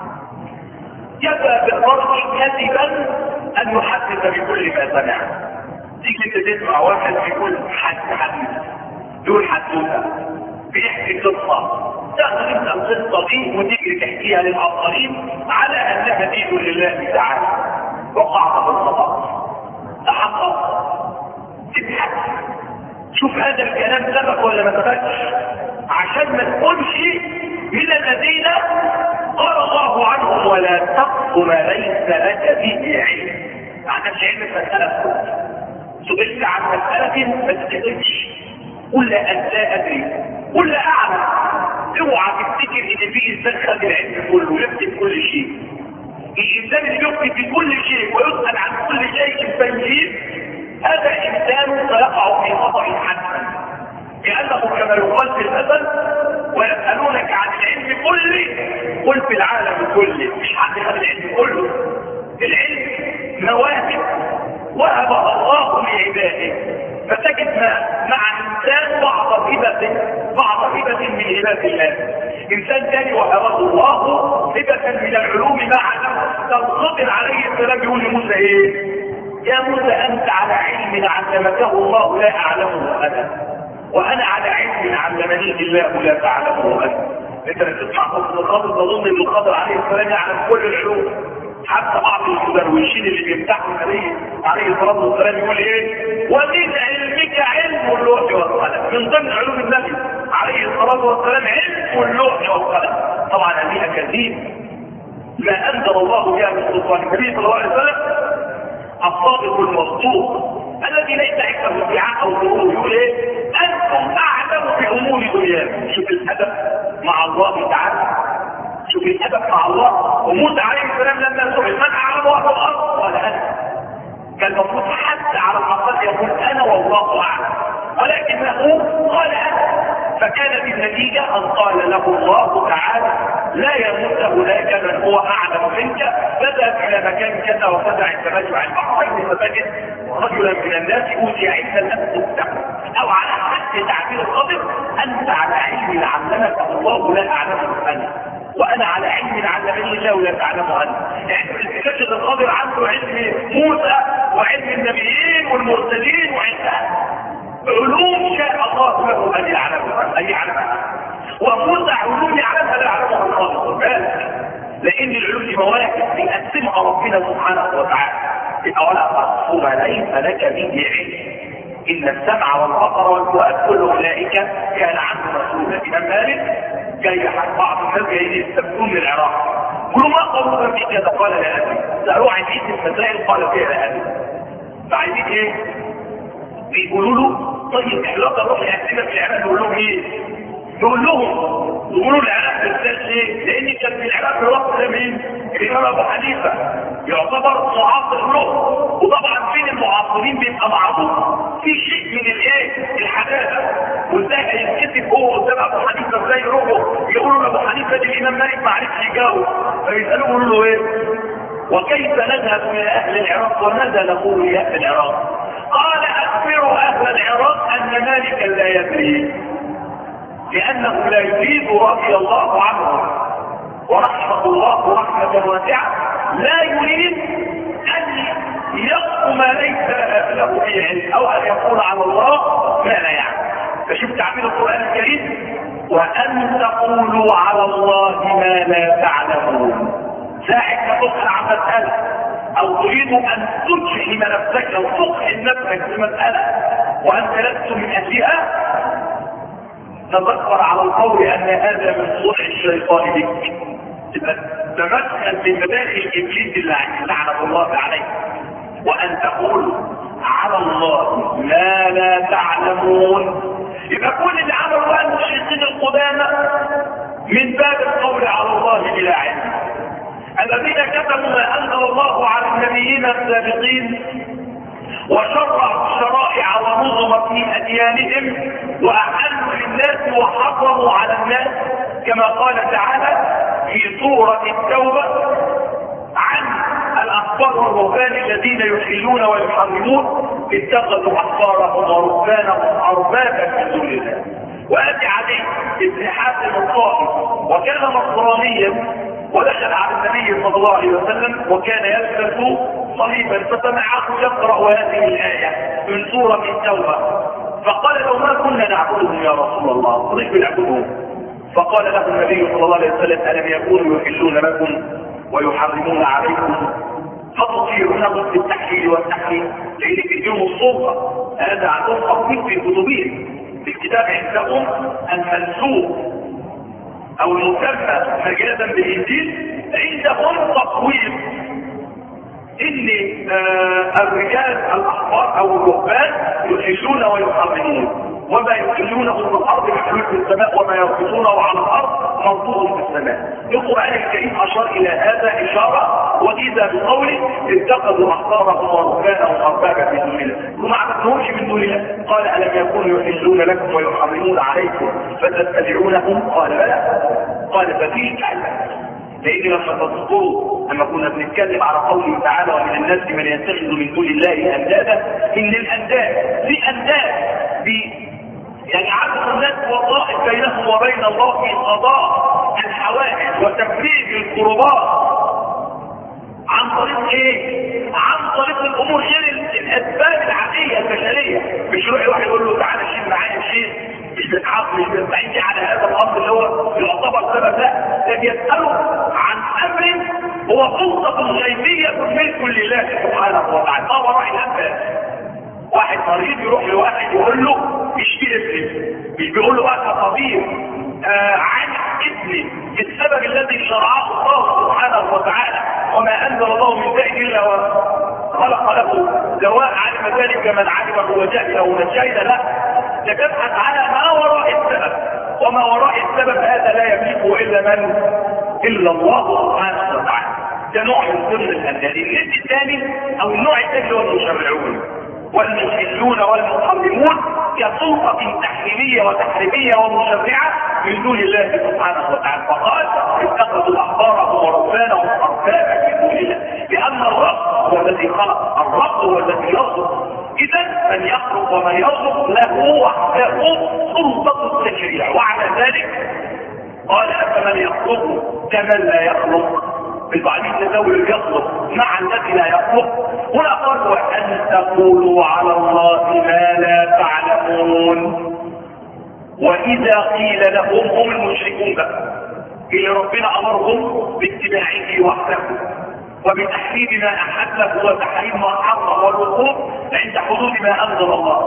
كفى بالرجل كذبا ان يحدث بكل ما سمع. تيجي انت تسمع واحد بيقول حد حديث، يقول حدوته، بيحكي قصه، تاخذ انت القصه دي وتجري تحكيها للاخرين على انها دين لله تعالى، وقعت في الخطا. تحقق، تبحث، شوف هذا الكلام سبق ولا ما سبقش، عشان ما تكونش من الذين قال الله عنهم ولا تقف ما ليس لك به علم. ما عندكش علم مسألة، سئلت عن مسألة ما تتكلمش، قل لا لا ادري، قل لا اعلم. اوعى تفتكر ان في انسان خد العلم كله يكتب كل شيء. الانسان اللي يكتب في كل شيء ويسأل عن كل شيء فيجيب، هذا انسان سيقع في خطأ حتما، لانه كما يقال في المثل ويسألونك عن العلم كله قل في العالم كله. مش حد خد العلم كله، العلم مواهب وهبها الله لعباده، فتجد مع الانسان بعض هبه بعض هبه من هبات الله. انسان ثاني وهبه الله هبه من العلوم ما علمه. الخضر عليه السلام يقول لموسى ايه؟ يا موسى انت على علم علمته الله لا اعلمه انا، وانا على علم علمني الله لا تعلمه انت. انت لما تسمع قصه الخضر تظن ان الخضر عليه السلام يعلم كل العلوم. حتى بعض المدروشين اللي بيمتحوا النبي عليه الصلاه والسلام يقول ايه؟ ومن علمك علم اللوح والقلم. من ضمن علوم النبي عليه عليه الصلاه والسلام علم اللوح والقلم. طبعا هذه اكاذيب ما انزل الله بها من سلطان. النبي صلى الله عليه وسلم الصادق المصدوق الذي ليس عنده ادعاء او ظهور يقول ايه؟ انتم اعلم بامور دنياكم. شوف الادب مع الله تعالى، شوف الادب مع الله. وموسى عليه السلام لما سئل من اعلم اهل الارض قال انا. كان المفروض حتى على الاقل يقول انا والله اعلم، ولكنه قال انا. فكانت النتيجه ان قال له الله تعالى لا يموت هناك من هو اعلم منك، فذهب الى مكان كذا وكذا عند مجمع البحرين فتجد رجلا من الناس اوتي عند الناس السحر. او على حد تعبير الخضر انت على علم علمك الله لا اعلمه انا، وانا على علم علمني الله لا تعلمه انت. يعني تجد الخضر عنده علم موسى وعلم النبيين والمرسلين وعلم علوم شاء الله له ان يعلمها ان يعلمها، وموسى علوم يعلمها لا يعلمها الخضر. بالك لان العلوم دي مواهب بيقسمها ربنا سبحانه وتعالى. يبقى ولا تقف ما ليس لك به علم ان السمع والبصر والفؤاد كل اولئك كان عنه مسؤولا. الامام مالك جاي بعض الناس جايين يستفتون من العراق، كل ما قالوا في كذا قال لا ادري، سالوه عن عيد المسائل قال فيها لا ادري. فعايزين ايه؟ بيقولوا له طيب احنا نروح يقسمنا في العراق نقول لهم ايه؟ نقول لهم يقولوا العراق بالذات ليه؟ لان كان في العراق في الوقت ده مين؟ الامام ابو حنيفه يعتبر معاصر له، وطبعا بين المعاصرين بيبقى معروف في شيء من الايه؟ الحداثه، وازاي هيتكتب هو قدام ابو حنيفه ازاي يروحوا يقولوا لابو حنيفه دي الامام مالك ما عرفش يجاوب، فيسالوه يقولوا له ايه؟ وكيف نذهب الى اهل العراق وماذا نقول لاهل العراق؟ قال اخبروا اهل العراق ان مالكا لا يدري، لانه لا يريد رضي الله عنه ورحمه الله رحمه واسعه، لا يريد ان يقف ما ليس له به علم او ان يقول على الله ما لا يعلم. فشوف تعبير القران الكريم وان تقولوا على الله ما لا تعلمون. ساعة ما تسأل عن مسألة او تريد ان تجحم نفسك او تقحم نفسك في مسألة وانت لست من اجلها، تذكر على القول ان هذا من صنع الشيطان بك. تمثل من مداخل ابليس لعنه الله عليه. وان تقول على الله ما لا تعلمون. يبقى كل اللي عملوا ان الشيطان القدامى من باب القول على الله بلا علم. الذين كتبوا ما انزل الله على النبيين السابقين وشرعوا الشرائع ونظم في اديانهم واحلوا للناس وحرموا على الناس، كما قال تعالى في سورة التوبة عن الاحبار والرهبان الذين يحلون ويحرمون اتخذوا احبارهم ورهبانهم اربابا من دون الله. واتي عليه ابن حاتم الطائي وكان نصرانيا ودخل على النبي صلى الله عليه وسلم وكان يلبس صليبا فسمعه يقرأ هذه الآية من سورة التوبة فقال له ما كنا نعبدهم يا رسول الله؟ صديق بنعبدهم. فقال له النبي صلى الله عليه وسلم ألم يكونوا يحلون لكم ويحرمون عليكم فتطيعونهم في التحليل والتحريم؟ لأن في اليوم السلطة هذا عندهم تطبيق في كتبهم في الكتاب عندهم المنسوخ او المسمى مجازا بالانجيل عندهم تقويم ان آه الرجال الاحبار او الرهبان يحلون ويحرمون، وما يحلونه في الارض محلول في السماء وما يرفضونه على الارض مرفوض في السماء. القران الكريم اشار الى هذا اشاره وإذا بقوله اتخذوا احبارهم ورهبانهم اربابا من دون الله، وما عبدوهمش من دون الله. قال الم يكونوا يحلون لكم ويحرمون عليكم فتتبعونهم؟ قال بلى. قال ففيه تعلم. لان لما تذكروا لما كنا بنتكلم على قوله تعالى ومن الناس من يتخذ من دون الله اندادا، ان الانداد في انداد يعني عدد الناس وظائف بينهم وبين الله في قضاء الحوائج وتفريج القربات عن طريق ايه؟ عن طريق الامور غير الاسباب العاديه البشريه. مش يروح واحد يقول له تعالى شيل معايا شيء مش بتعاقب مش بتعيش على هذا الامر اللي هو يعتبر سبب، لا ده بيساله عن امر هو سلطه غيبيه ملك لله سبحانه وتعالى. ما وراء الانباء واحد واحد مريض يروح لواحد يقول له اشفي ابني، مش بيقول له بقى طبيب آه عالج ابني بالسبب الذي شرعه الله سبحانه وتعالى، وما انزل الله من داء الا وخلق له دواء، علم ذلك من علمه وجهله ونجينا له. تبحث على ما وراء السبب، وما وراء السبب هذا لا يملكه الا من الا الله سبحانه وتعالى. ده نوع من ضمن الأندال. الجد الثاني او النوع الثاني هو المشرعون والمسلون والمحرمون كسلطة تحليلية وتحريمية ومشرعة من دون الله سبحانه وتعالى. فقال اتخذوا احبارهم ورهبانهم اربابا من دون الله، لان الرب هو الذي خلق، الرب هو الذي يرزق. اذا من يخلق ومن يرزق له وحده سلطة التشريع. وعلى ذلك قال افمن يخلق كمن لا يخلق، بالبعضين تساوي يخلق مع الذي لا يخلق. هنا قال وان تقولوا على الله ما لا تعلمون. واذا قيل لهم، هم المشركون بقى اللي ربنا امرهم باتباعه وحده وبتحديد ما احله وتحريم ما حرم والوقوف عند حدود ما انزل الله،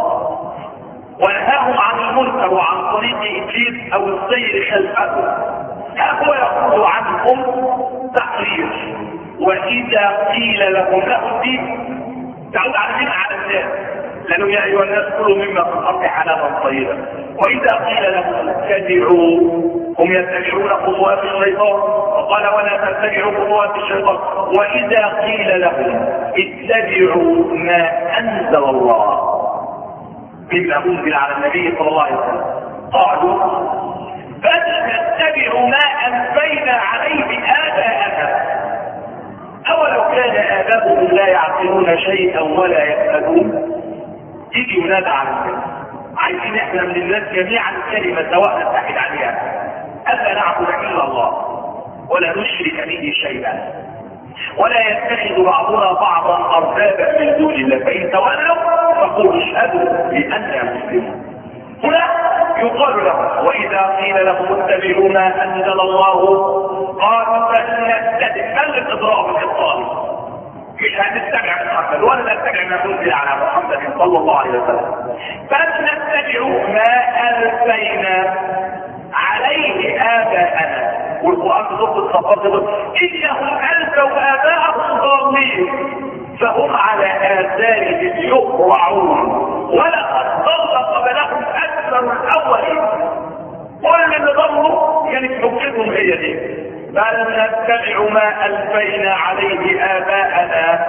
ونهاهم عن المنكر وعن طريق ابليس او السير خلفه، هو يقول عنهم تحرير. واذا قيل لهم لهم دي تعود على مين؟ على الناس، لانه يا ايها الناس كلوا مما في الارض حلالا طيبا. واذا قيل لهم اتبعوا، هم يتبعون خطوات الشيطان، وقال ولا تتبعوا خطوات الشيطان. واذا قيل لهم اتبعوا ما انزل الله مما انزل على النبي صلى الله عليه وسلم، قالوا بل نتبع ما ألفينا عليه آباءنا أولو كان آباؤهم لا يعقلون شيئا ولا يهتدون. يجي ينادى على الناس، عايزين احنا من الناس جميعا كلمة سواء نتحد عليها ألا نعبد إلا الله ولا نشرك به شيئا ولا يتخذ بعضنا بعضا أربابا من دون الله، فإن تولوا فقولوا اشهدوا بأننا مسلمون. هنا يقال لهم واذا قيل لهم اتبعوا ما انزل الله قالوا فلنتبع، بل الاضراب بالابطال، مش هنتبع محمد ولا نتبع ما انزل على محمد صلى الله عليه وسلم، فلنتبع ما الفينا عليه اباءنا. والقران في سوره الصفات يقول انهم الفوا اباءهم ضالين فهم على اثارهم يقرعون ولقد ضل قبلهم اكثر الاولين. كل اللي ضلوا كانت حجتهم هي دي، بل نتبع ما الفينا عليه اباءنا.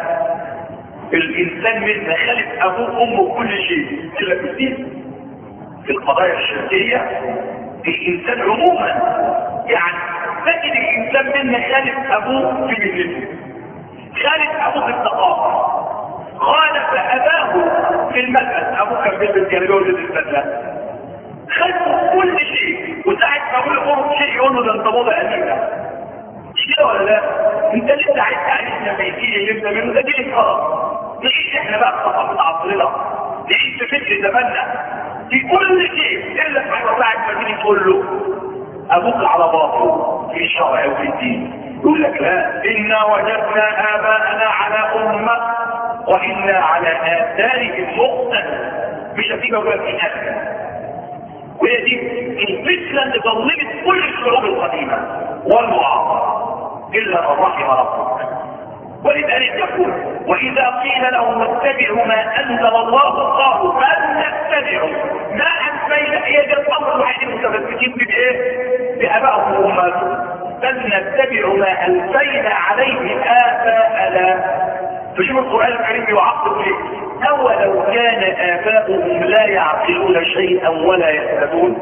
الانسان منا خالف ابوه وامه كل شيء الا في الدين. في القضايا الشركيه الانسان عموما يعني تجد الانسان منا خالف ابوه في مهنته، خالف ابوه في الثقافه، خالف اباه في المدرسه، ابوه كان بيلبس جلابيه ويلبس البدله، خالف كل شيء. وساعه ما اقول له شيء يقول له ده انت موضه قديمه، مش كده ولا لا؟ انت لسه عايز تعيشنا في الجيل اللي انت منه ده جيل خلاص، نعيش احنا بقى في ثقافه عصرنا، نعيش في فكر زماننا في كل شيء، الا في حاجه ساعه ما تيجي تقول له ابوك على باطل في الشرع وفي الدين، يقول لك لا انا وجدنا اباءنا على امه وانا على اثارهم مقتدون، مش هتيجي ولا في حاجه. وهي دي الفتنه اللي ظلمت كل الشعوب القديمه والمعاصره الا من رحم ربك. ولذلك يقول واذا قيل لهم اتبعوا ما انزل الله قالوا بل نتبع ما الفينا. هي دي الامر الوحيد المتمسكين بايه؟ بابائهم وامهاتهم. بل نتبع ما الفينا عليه اباءنا. فشوف القران الكريم بيعقب ليه؟ اولو كان اباؤهم لا يعقلون شيئا ولا يهتدون.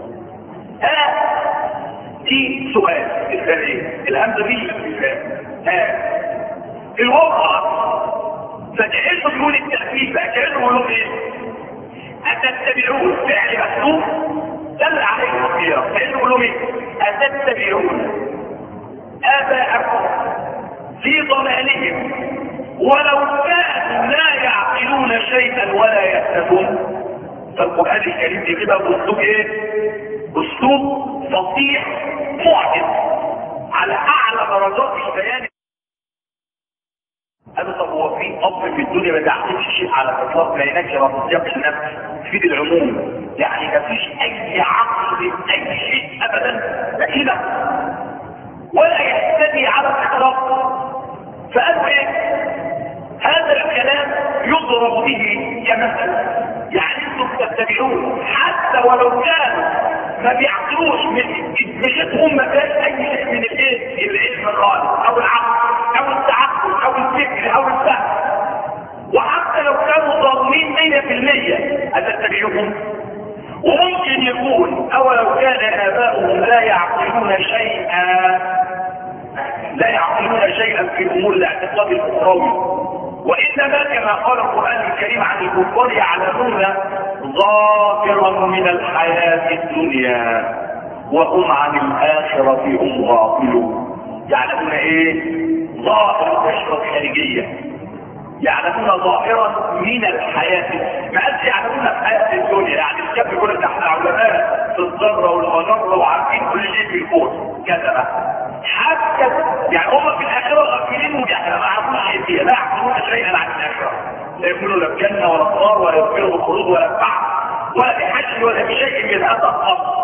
ها دي سؤال الثاني، الهمزه دي ها الواقع فتحسوا تقول التأكيد بقى كأنه يقولوا ايه؟ أتتبعون فعل محسوب دل عليه الخيار، كأنه يقولوا ايه؟ أتتبعون آباءكم في ضلالهم ولو كانوا لا يعقلون شيئا ولا يهتدون. فالقرآن الكريم يجيبها بأسلوب ايه؟ أسلوب فصيح معجز على أعلى درجات البيان. قالوا طب هو في اب في الدنيا الدنيا ما تعطيش شيء على الاطلاق، لا نكره في سياق النفس تفيد العموم، يعني ما فيش اي عقل اي شيء ابدا لا كده ولا يهتدي على الاطلاق. فقالوا ايه؟ هذا الكلام يضرب به كمثل، يعني انتم تتبعون حتى ولو كانوا ما بيعقلوش من دماغهم ما فيهاش اي شيء من الايه؟ العلم الخالص او العقل او التعقل او الفكر او الفهم، وحتى لو كانوا ضامنين مية في المية أتتبعوهم. وممكن يكون أولو كان آباؤهم لا يعقلون شيئا لا يعقلون شيئا في أمور الاعتقاد الأخروي، وإنما كما قال القرآن الكريم عن الكفار يعلمون ظاهرا من الحياة الدنيا وهم عن الآخرة هم غافلون. يعلمون إيه؟ ظاهر الأشياء الخارجية، يعلمون ظاهرا من الحياة، ما قالش يعلمون الحياة الدنيا، يعني الشاب يقول لك احنا علماء في الذرة والمجرة وعارفين كل شيء في الكون كذا، حتى يعني هم في الآخرة غافلين وجهلة ما يعرفوش شيء فيها، لا يعرفون شيئا عن الآخرة، لا يقولوا لا الجنة ولا النار ولا يذكروا الخلود ولا البعث ولا بحج ولا بشيء من هذا الأمر.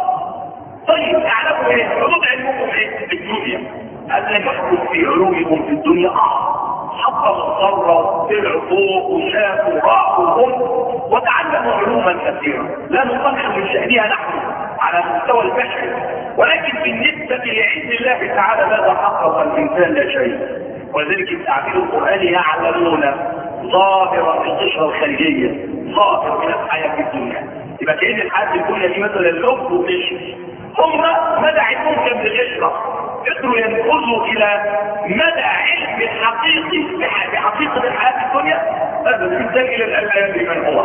طيب اعلموا ايه؟ حدود علمكم ايه؟ في الدنيا، أن يحكم في علومكم في الدنيا اه حطوا الضرة طلعوا فوق وشافوا راحوا هم وتعلموا علوما كثيرة لا نقنع من شأنها نحن على مستوى البشر، ولكن بالنسبة لعلم الله تعالى ماذا حقق الإنسان لا شيء. ولذلك التعبير القرآني يعلمون ظاهرا في القشرة الخارجية، ظاهر من الحياة في الدنيا. يبقى كأن الحياة في الدنيا دي مثلا اللب والقشر، هم مدى علمهم كان بالقشرة قدروا ينفذوا الى مدى علم الحقيقي بحقيقة الحياة الدنيا، هذا الانسان الى الالام لمن هو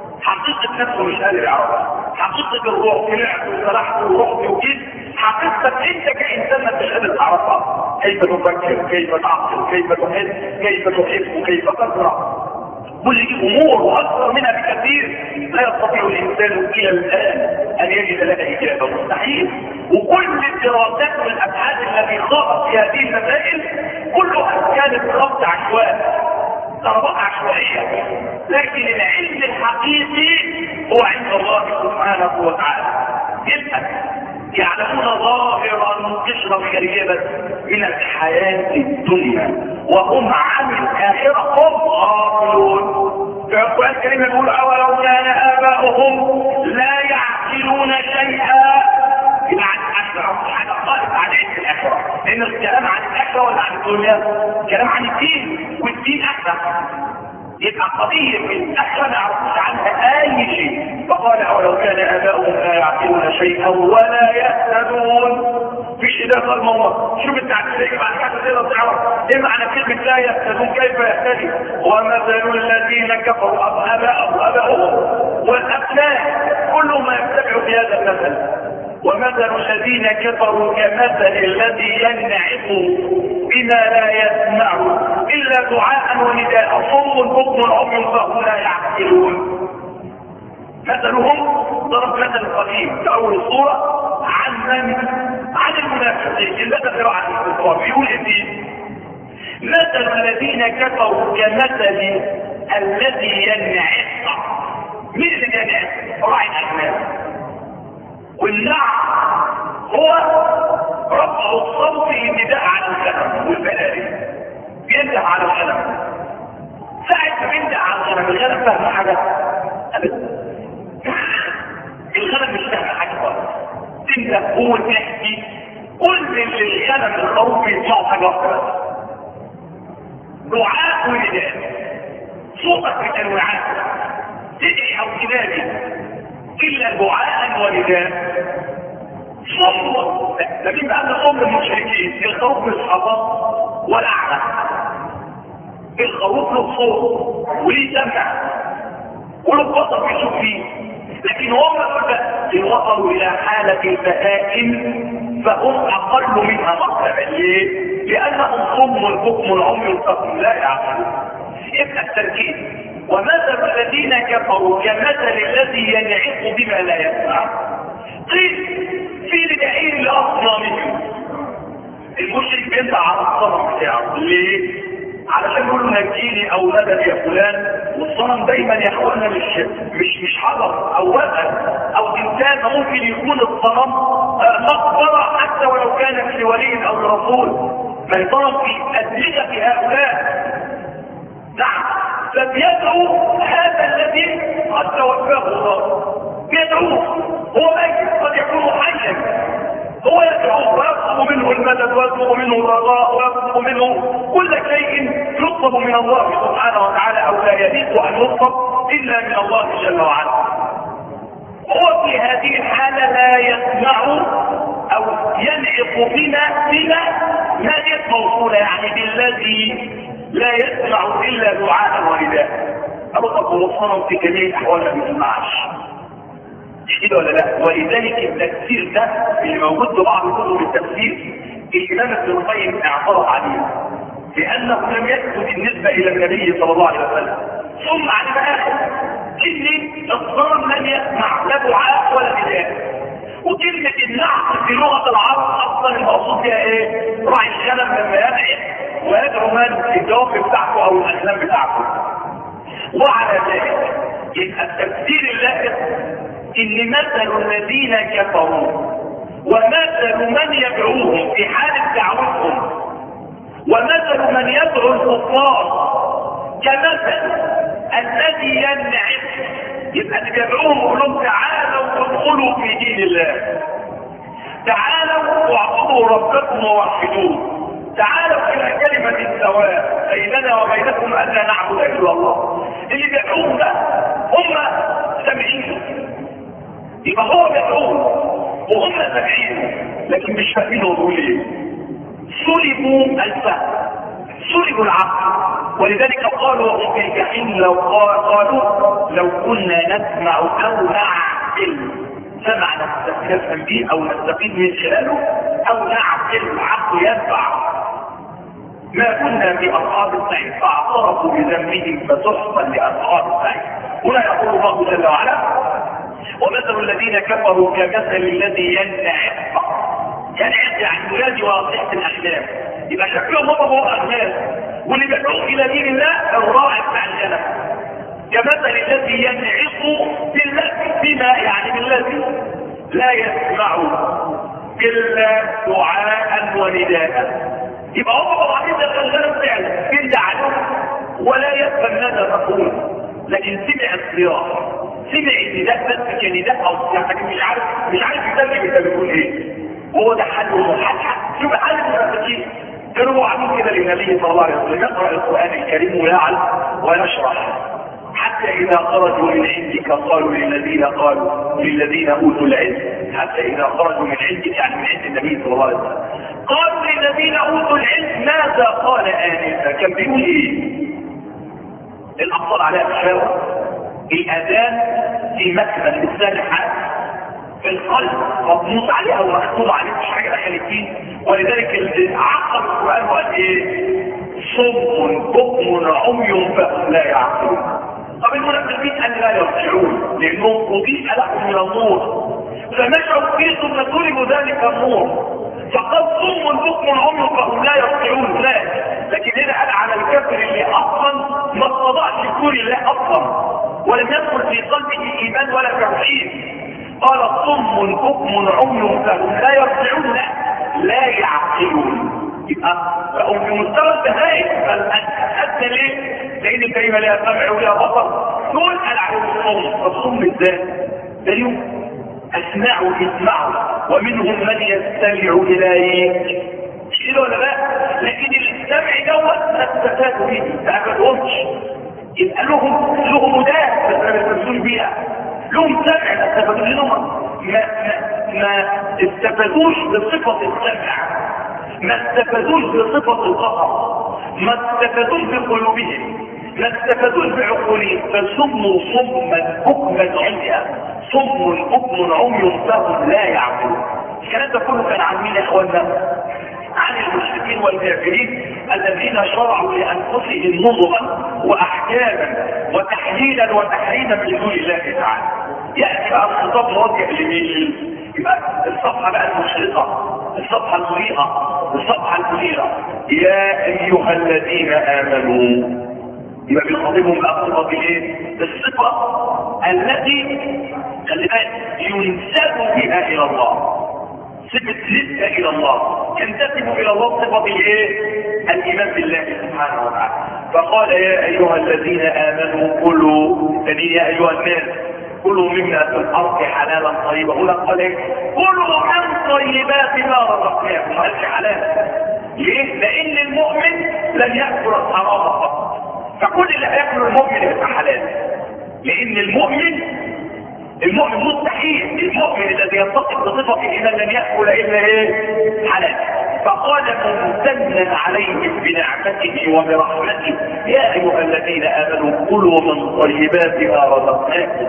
حقيقة نفسه مش قادر يعرفها، حقيقة الروح طلعت وصلحت ورحت وجيت، حقيقة انت كانسان ما انتش قادر تعرفها، كيف تفكر، كيف تعقل، كيف تحس، كيف تحب، كيف تزرع، كل دي امور واكثر منها بكثير لا يستطيع الانسان الى الان ان يجد لها اجابه، مستحيل. وكل الدراسات والابحاث التي خاضت في هذه المسائل كلها كانت خط عشوائي، ضربات عشوائيه، لكن العلم الحقيقي هو عند الله سبحانه وتعالى. يبقى يعلمون ظاهرا قشرا خارجيه بس من الحياه الدنيا وهم عن الاخره هم غافلون. في القران الكريم يقول اولو كان اباؤهم لا يعقلون شيئا، يبقى عن الاخره حاجه خالص عن علم الاخره، لان الكلام عن الاخره ولا عن الدنيا؟ كلام عن الدين، والدين اخره، يبقى قضيه الاخره ما يعرفوش عنها اي شيء. فقال اولو كان اباؤهم لا يعقلون شيئا ولا يهتدون، فيش اضافه الموضوع. شوف التعبير يجي بعد كده تقدر تعرف ايه معنى كلمه لا يهتدون، كيف يهتدي؟ ومثل الذين كفروا اباءهم اباؤهم والابناء كل ما يتبع في هذا المثل. ومثل الذين كفروا كمثل الذي ينعق بما لا يسمع الا دعاء ونداء صم بكم عمي فهم لا يعقلون. مثلهم ضرب مثل قديم في اول الصوره عن من؟ عن المنافقين اللي ذكر عن الاستقرار، بيقول ايه؟ مثل الذين كفروا كمثل الذي ينعق. مين اللي ينعق؟ راعي الاغنام. والنعق هو رفع الصوت للنداء على الغنم والبلاري، بينده على الغنم. ساعة ما بينده على الغنم، الغنم فاهم حاجة؟ ابدا. الغنم مش فاهم حاجة خالص. تنده هو تحكي كل اللي الغنم الخروف بيطلعوا حاجة واحدة، دعاء ونداء. صوتك بتنويعات تدعي او تنادي الا دعاء ونداء. صم لكن بقى صم المشركين، الخروف مش حفظ ولا اعلى، الخروف له صوت وليه سمع وله بطل بيشوف فيه، لكن هم وصلوا الى حالة البهائم فهم اقل منها مرتبة. ليه؟ لانهم صم البكم العمي فهم لا يعقلون. يبقى التركيز ومثل الذين كفروا كمثل الذي ينعق بما لا يسمع. قيل في ندائين لاصنامهم، المشرك بينده على الصنم بتاعه. ليه؟ علشان يقول له نجيني او مدد يا فلان. والصنم دايما يا اخوانا مش مش مش حجر او وثن او انسان، ممكن يكون الصنم مقبره حتى ولو كان في ولي او رسول، ما يصنم في ادلجه هؤلاء. نعم، فبيدعو هذا الذي قد توفاه الله، بيدعوه هو ميت قد يكون حيا، هو يدعوه ويطلب منه المدد ويطلب منه الرضاء ويطلب منه كل شيء يطلب من الله سبحانه وتعالى، او لا يليق ان يطلب الا من الله جل وعلا. هو في هذه الحاله لا يسمع او ينعق بما بما ما موصوله، يعني بالذي لا يسمع الا دعاء ونداء. ابو تقول الصنم في جميع الاحوال ما بيسمعش، مش كده ولا لا؟ ولذلك التفسير ده اللي موجود في بعض كتب التفسير الامام ابن القيم اعترض عليه لانه لم يثبت بالنسبه الى النبي صلى الله عليه وسلم. ثم على الاخر ان الصنم لم يسمع لا دعاء ولا نداء. وكلمه النعق في لغه العرب اصلا المقصود بها ايه؟ راعي الغنم لما ينعق ويدعو من في الجواب بتاعته او الاحلام بتاعته. وعلى ذلك يبقى التفسير اللائق ان مثل الذين كفروا ومثل من يدعوهم في حال دعوتهم ومثل من يدعو الكفار كمثل الذي ينعم. يبقى اللي بيدعوهم يقول لهم تعالوا وادخلوا في دين الله، تعالوا واعبدوا ربكم ووحدوه، تعالوا الى كلمه سواء بيننا وبينكم الا نعبد الا الله. اللي بيدعوهم ده هم سامعين، يبقى هو بيدعوهم وهم سامعين لكن مش فاهمين هو بيقول ايه. سلبوا الفهم، سلبوا العقل. ولذلك قالوا وهم في الجحيم لو قالوا لو كنا نسمع او نعقل، سمع نفهم به او نستفيد من خلاله او نعقل، العقل ينفع، ما كنا في اصحاب السعير فاعترفوا بذنبهم فسحقا لاصحاب السعير. هنا يقول الله جل وعلا ومثل الذين كفروا كمثل الذي ينعق. ينعق يعني ينادي واضحة الاحلام، يبقى شكلهم هم هو احلام، واللي بيدعوه الى دين الله الراعي بتاع الجنة. كمثل الذي ينعق بما يعني بالذي لا يسمع الا دعاء ونداء. يبقى هم طبعا تغيروا فعلا بيدعى ولا يفهم ماذا تقول، لكن سمع الصياح، سمع النداء بس كنداء او يعني مش عارف مش عارف يترجم انت بتقول ايه. وهو ده حل ومحل. شوف حل المنافقين كانوا عاملين كده للنبي صلى الله عليه وسلم يقرا القران الكريم ويعلم ويشرح حتى اذا خرجوا من عندك قالوا للذين قالوا للذين اوتوا العلم، حتى اذا خرجوا من عندك يعني من عند النبي صلى الله عليه وسلم قالوا للذين اوتوا العلم ماذا قال انفا. كان بيقول ايه؟ الافضل على الشارع الاذان في مكتب السالحات في القلب مضموط عليها ومكتوب عليها مش حاجه دخلت فيه. ولذلك عقل القران وقال ايه؟ صم بكم عمي فهم لا يعقلون. طب المنافقين قال لا يرجعون لانهم اضيء لهم من النور فمشوا فيه ثم طلبوا ذلك النور، فقد صم بكم عمي فهم لا يرجعون. لا، لكن هنا قال على الكافر اللي اصلا ما استطاعش يكون الله اصلا ولم يدخل في قلبه ايمان ولا توحيد. قال صم بكم عمي فهم لا يرجعون، لا لا يعقلون. يبقى هم في مستوى البهائم فالأدنى ليه؟ لأن الكلمة لها سمع ولها بصر. دول قال عليهم الصم. الصم ازاي؟ ده اليوم اسمعوا اسمعوا ومنهم من يستمع إليك. مش كده ولا لا؟ لكن السمع دوت ما استفادوا بيه، ما استفادوش. يبقى لهم لهم مداه بس ما يستفادوش بيها، لهم سمع ما استفادوش لهم، ما ما استفادوش بصفة السمع، ما استفادوش بصفة البصر، ما استفادوش بقلوبهم، ما استفادوش بعقولهم، فسموا صما بكما عميا. صم بكم عمي فهم لا يعقلون. الكلام ده كله كان عن مين يا اخوانا؟ عن المشركين والكافرين الذين شرعوا لانفسهم نظما واحكاما وتحليلا وتحريما من دون الله تعالى. ياتي بقى الخطاب موجه لمين؟ يبقى الصفحه بقى المشرقه، الصفحه المضيئه الصفحة الأخيرة يا أيها الذين آمنوا، يبقى بيخاطبهم بقى صفة ايه؟ الصفة التي ينسب بها إلى الله، صفة نسبة إلى الله، ينتسب إلى الله صفة الايه؟ الإيمان بالله سبحانه وتعالى. فقال يا أيها الذين آمنوا كلوا، يعني يا أيها الناس كلوا مما في الأرض حلالا طيبا. هنا قال ايه؟ كلوا من طيبات ما رزقناكم. ما قالش حلال. ليه؟ لأن المؤمن لن يأكل الحرام فقط، فكل اللي هياكل المؤمن يبقى حلال، لأن المؤمن المؤمن مستحيل المؤمن الذي يتصف بصفة الإيمان لن يأكل إلا ايه؟ حلال. فقال ممتنا عليهم بنعمته وبرحمته يا أيها الذين آمنوا كلوا من طيبات ما رزقناكم.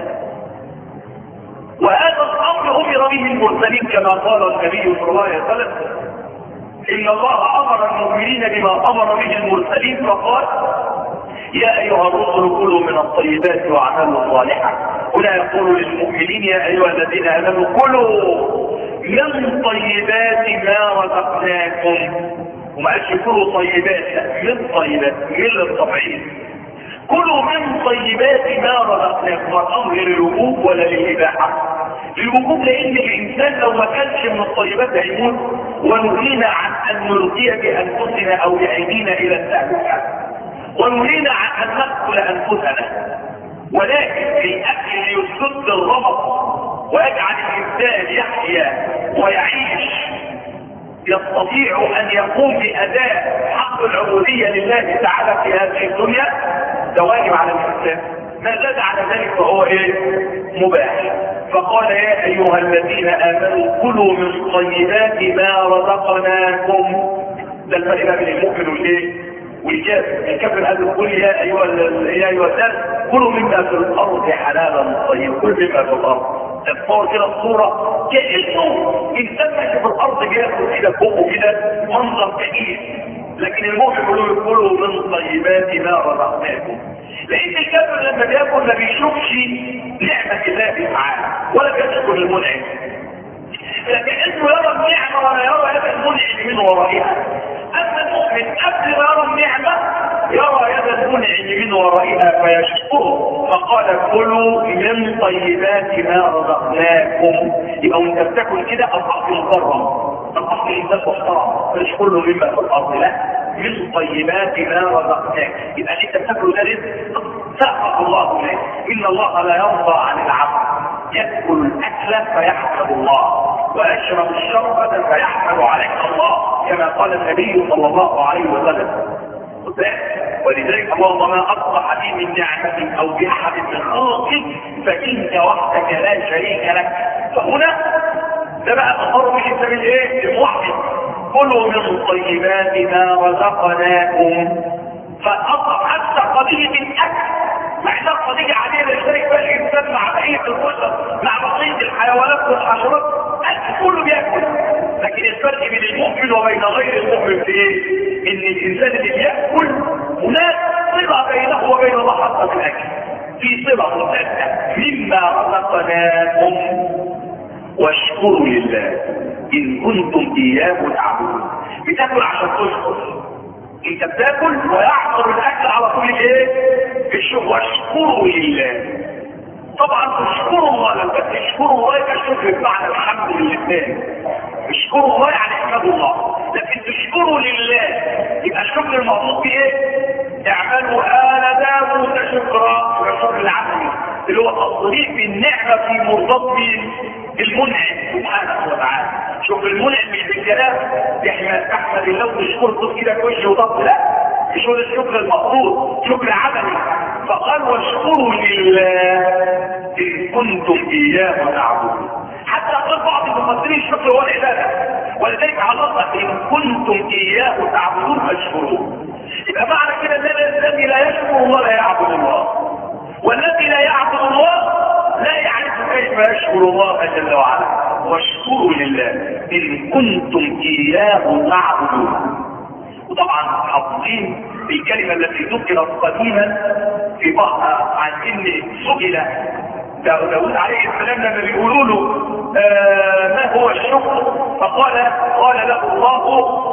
وهذا الأمر أمر به المرسلين كما قال النبي صلى الله عليه وسلم إن الله أمر المؤمنين بما أمر به المرسلين فقال يا أيها الرسل كلوا من الطيبات واعملوا صالحا. هنا يقول للمؤمنين يا أيها الذين آمنوا كلوا من طيبات ما رزقناكم. وما قالش كلوا طيبات، لا من طيبات، من الطبيعيين. كلوا من طيبات ما رزقناكم. الأمر للوجوب ولا للإباحة؟ للوجوب، لأن الإنسان لو ما كانش من الطيبات هيموت، ونهينا عن أن نلقي بأنفسنا أو بأيدينا إلى التهلكة، ونهينا عن أن نقتل أنفسنا. ولكن الأكل يسد الرمق ويجعل الإنسان يحيا ويعيش، يستطيع أن يقوم بأداء حق العبودية لله تعالى في هذه الدنيا، ده واجب على الإنسان. ما زاد على ذلك فهو ايه؟ مباح. فقال يا أيها الذين آمنوا كلوا من طيبات ما رزقناكم. ده الفرق بين المؤمن والايه؟ والكافر. الكافر قال له قل يا ايها يا ايها الناس كلوا مما في الارض حلالا طيبا. كل مما في الارض، تصور كده الصوره كانه انسان ماشي في الارض بياكل كده فوقه كده منظر جميل، لكن المؤمن يقول له كلوا من طيبات ما رزقناكم. لان الكافر لما بياكل ما بيشوفش نعمه الله تعالى ولا بيشكر المنعم، لكنه يرى النعمه ولا يرى هذا المنعم من ورائها. اما المؤمن قبل ما يرى النعمه يرى يد المنعم من ورائها فيشكره. فقال كلوا من طيبات ما رزقناكم. يبقى وانت بتاكل كده الاصل مكرم، الاصل انسان محترم، مش كله مما في الارض، لا من طيبات ما رزقناك. يبقى اللي انت بتاكله ده رزق ساقه الله لك. ان الله لا يرضى عن العبد يأكل الأكل فيحمد الله ويشرب الشربة فيحمد عليك الله، كما قال النبي صلى الله عليه وسلم. ولذلك اللهم ما أصبح بي من نعمة أو بأحد من خلقك فإنك وحدك لا شريك لك. فهنا ده بقى تصرف الإنسان الإيه؟ الموحد. كلوا من طيبات ما رزقناكم. فأصبح حتى قضية الأكل مع انها قضية عادية يشترك بها الانسان مع بقية البشر مع بقية الحيوانات والحشرات، الاكل كله بياكل. لكن الفرق بين المؤمن وبين غير المؤمن في ايه؟ ان الانسان اللي بياكل هناك صلة بينه وبين الله حتى في الاكل، في صلة متأكدة مما رزقناكم واشكروا لله ان كنتم اياه تعبدون. بتاكل عشان تشكر، انت بتاكل ويحضر الاكل على طول الايه؟ الشكر. واشكروا لله. طبعا تشكروا الله لما تشكروا الله كالشكر بمعنى الحمد لله. اشكروا الله يعني احمدوا الله، لكن تشكروا لله يبقى الشكر المقصود بايه؟ اعملوا آل داوود شكرا. يبقى الشكر العملي اللي هو تصريف النعمه في مرضات المنعم سبحانه وتعالى. شوف المنعم مش بالكلام يحمد احمد الله وتشكر تقول كده كويس وطب، لا مش هو الشكر المقصود، شكر عملي. فقال واشكروا لله ان كنتم اياه تعبدون. حتى قال بعض المفسرين الشكر هو العباده، ولذلك علق ان كنتم اياه تعبدون فاشكروه. يبقى معنى كده ان الذي لا يشكر الله لا يعبد الله، والذي لا يعبد الله لا يعرف كيف يشكر الله جل وعلا. واشكروا لله ان كنتم اياه تعبدون. وطبعا حافظين الكلمه التي ذكرت قديما في بعض عن ان سئل داود عليه السلام لما بيقولوا له آه ما هو الشكر، فقال قال له الله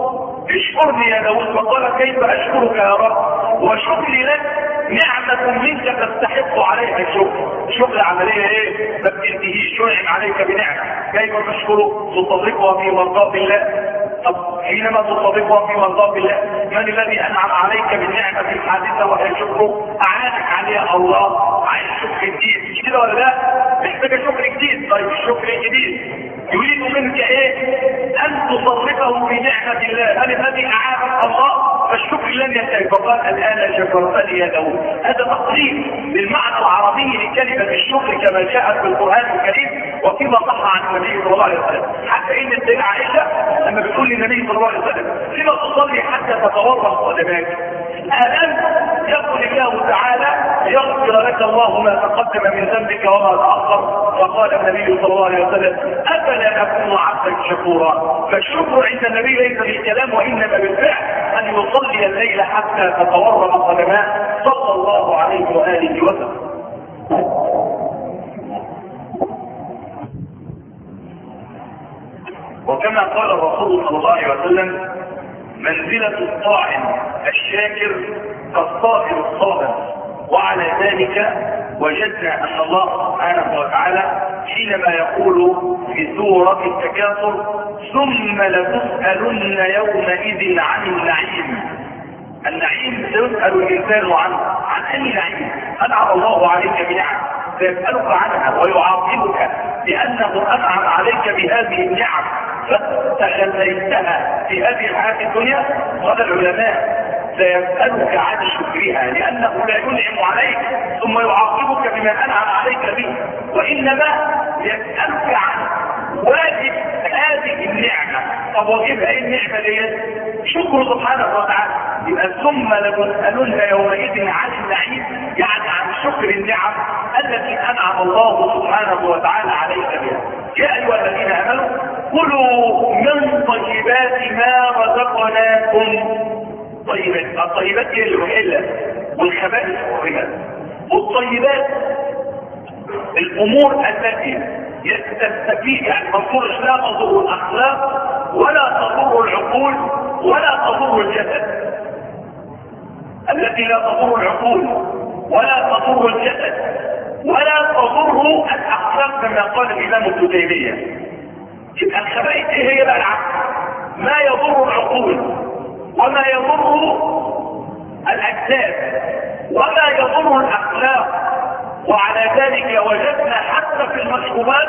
اشكرني يا داود. فقال كيف اشكرك يا رب وشكري لك نعمة منك تستحق عليها الشكر. شكر عملية ايه؟ ما بتنتهيش. ينعم عليك بنعمة كيف تشكره؟ تطبقها في مرضاة الله. طب حينما تطبقها في مرضاة الله من الذي انعم عليك بالنعمة الحادثة وهي شكره؟ اعانك عليها الله. عايز شكر جديد مش كده ولا لا؟ محتاج شكر جديد. طيب الشكر الجديد يريد منك ايه؟ ان تصرفه في نعمة الله. من الذي اعانك؟ الله. فالشكر لن ينتهي. فقال الان شكرتني يا داود. هذا تقريب للمعنى العربي لكلمة الشكر كما جاءت في القرآن الكريم وفيما صح عن النبي صلى الله عليه وسلم. حتى ان السيدة عائشة لما بتقول للنبي صلى الله عليه وسلم لما تصلي حتى تتورم قدماك؟ الان يقول الله تعالى يغفر لك الله ما تقدم من ذنبك وما تأخر. فقال النبي صلى الله عليه وسلم افلا اكون عبدا شكورا. فالشكر عند النبي ليس بالكلام وانما بالفعل، ان يصلي الليل حتى تتورم قدماه صلى الله عليه واله وسلم. وكما قال الرسول صلى الله عليه وسلم منزلة الطاعن الشاكر كالطائر الصابر. وعلى ذلك وجدنا ان الله سبحانه وتعالى حينما يقول في سورة التكاثر ثم لتسألن يومئذ عن النعيم. النعيم سيسأل الانسان عنه. عن اي نعيم؟ انعم الله عليك بنعم فيسألك عنها ويعاقبك لانه انعم عليك بهذه النعم فتخليتها في هذه الحياة الدنيا. قال العلماء سيسألك عن شكرها لأنه لا ينعم عليك ثم يعاقبك بما أنعم عليك به، وإنما يسألك عن واجب هذه النعمة. طب واجبها ايه النعمة دي؟ شكر سبحانه وتعالى. يبقى ثم لتسألن يومئذ عن النعيم، يعني عن شكر النعم التي أنعم الله سبحانه وتعالى عليك بها. يا أيها الذين آمنوا كلوا من طيبات ما رزقناكم. طيبات، الطيبات هي اللي محلة والخبائث محرمة. والطيبات الأمور التي تستفيد، يعني ما تضرش، لا تضر الأخلاق ولا تضر العقول ولا تضر الجسد. التي لا تضر العقول ولا تضر الجسد ولا تضر الأخلاق كما قال الإمام ابن تيمية. يبقى الخبائث ايه هي بقى؟ العقل ما يضر العقول وما يضر الاجساد وما يضر الاخلاق. وعلى ذلك وجدنا حتى في المشروبات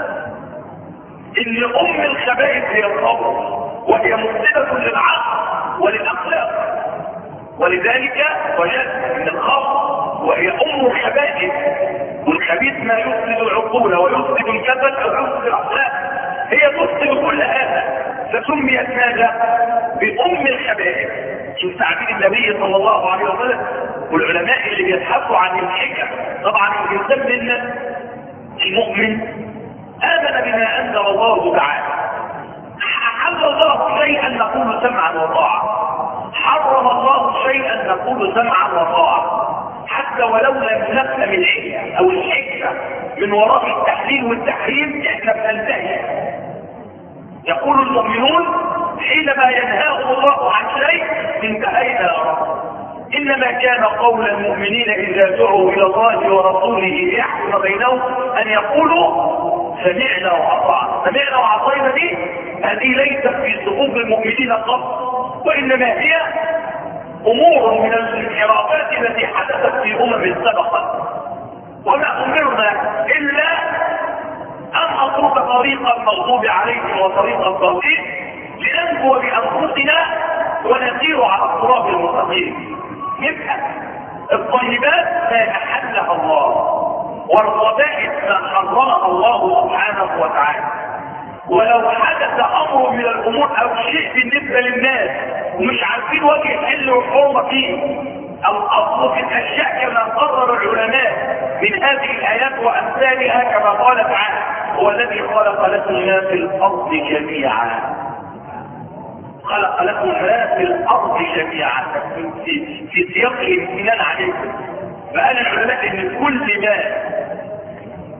ان ام الخبائث هي الخمر، وهي مفسدة للعقل وللاخلاق. ولذلك وجدنا ان الخمر وهي ام الخبائث، والخبيث ما يفسد العقول ويفسد الجسد او يفسد الاخلاق، هي تفسد كل هذا. فسميت ماذا؟ بأم الخبائث. شوف تعبير النبي صلى الله عليه وسلم. والعلماء اللي بيبحثوا عن الحكم، طبعا الانسان منا المؤمن آمن بما أنزل الله تعالى. أحل الله شيئا نقول سمعا وطاعة، حرم الله شيئا نقول سمعا وطاعة، حتى ولو لم نفهم العلة أو الحكمة من وراء التحليل والتحريم احنا بننتهي. يقول المؤمنون حينما ينهاهم الله عن شيء انتهينا يا رب. انما كان قول المؤمنين اذا دعوا الى الله ورسوله ليحكم بينهم ان يقولوا سمعنا واطعنا. سمعنا واعطينا دي هذه ليست في صفوف المؤمنين قط، وانما هي امور من الانحرافات التي حدثت في امم سبقت. وما امرنا الا ان نترك طريق المغضوب عليهم وطريق الضالين لننجو بانفسنا ونسير على الصراط المستقيم. يبقى الطيبات ما احلها الله، والخبائث ما حرمها الله سبحانه وتعالى. ولو حدث امر من الامور او شيء بالنسبه للناس ومش عارفين وجه الحل والحرمه فيه، الاصل في الاشياء كما قرر العلماء من هذه الايات وامثالها كما قال تعالى هو الذي خلق لكم ما في الارض جميعا. خلق لكم ما في الارض جميعا في, في سياق الامتنان عليكم. فقال العلماء ان كل ما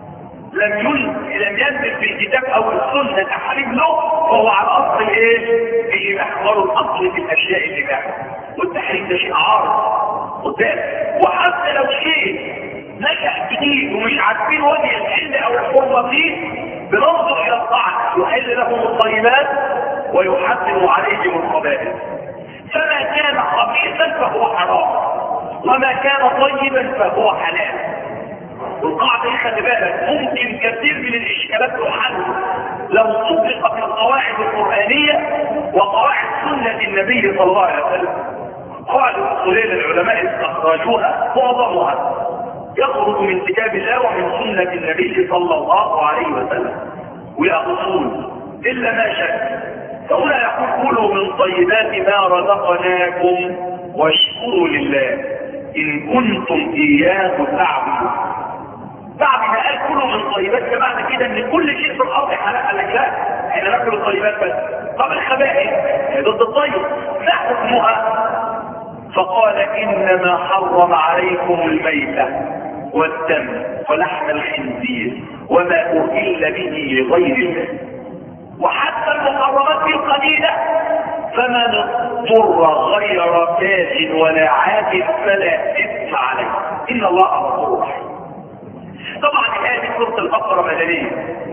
لم ينزل لم ينزل في الكتاب او السنه تحريم له، فهو على اصل ايه؟ الاباحه، وله الاصل في الاشياء الاباحه، والتحريم ده شيء عارض قدام. وحتى لو شيء نشأ جديد ومش عارفين وجه الحل او الحرمه فيه، بننظر الى الطعن، يحل لهم الطيبات ويحرم عليهم الخبائث. فما كان خبيثا فهو حرام، وما كان طيبا فهو حلال. والقاعدة دي خلي بالك ممكن كثير من الاشكالات تحل لو طبق في القواعد القرآنية وقواعد سنة النبي صلى الله عليه وسلم. قواعد الاصولية للعلماء استخرجوها معظمها يخرج من كتاب الله ومن سنة النبي صلى الله عليه وسلم، ويا اصول الا ما شك. فهنا يقول كلوا من طيبات ما رزقناكم واشكروا لله ان كنتم اياه تعبدون. بعد ما قال كلوا من طيبات فمعنى كده ان كل شيء في الارض حلال. قال لك لا، احنا ناكل الطيبات بس. طب الخبائث ضد الطيب ما حكمها؟ فقال انما حرم عليكم الميتة والدم ولحم الخنزير وما اهل به لغير الله، وحتى المحرمات القليلة فمن اضطر غير كاذب ولا عاد فلا اثم عليه ان الله غفور رحيم. طبعا الآية دي سورة البقرة مدنية،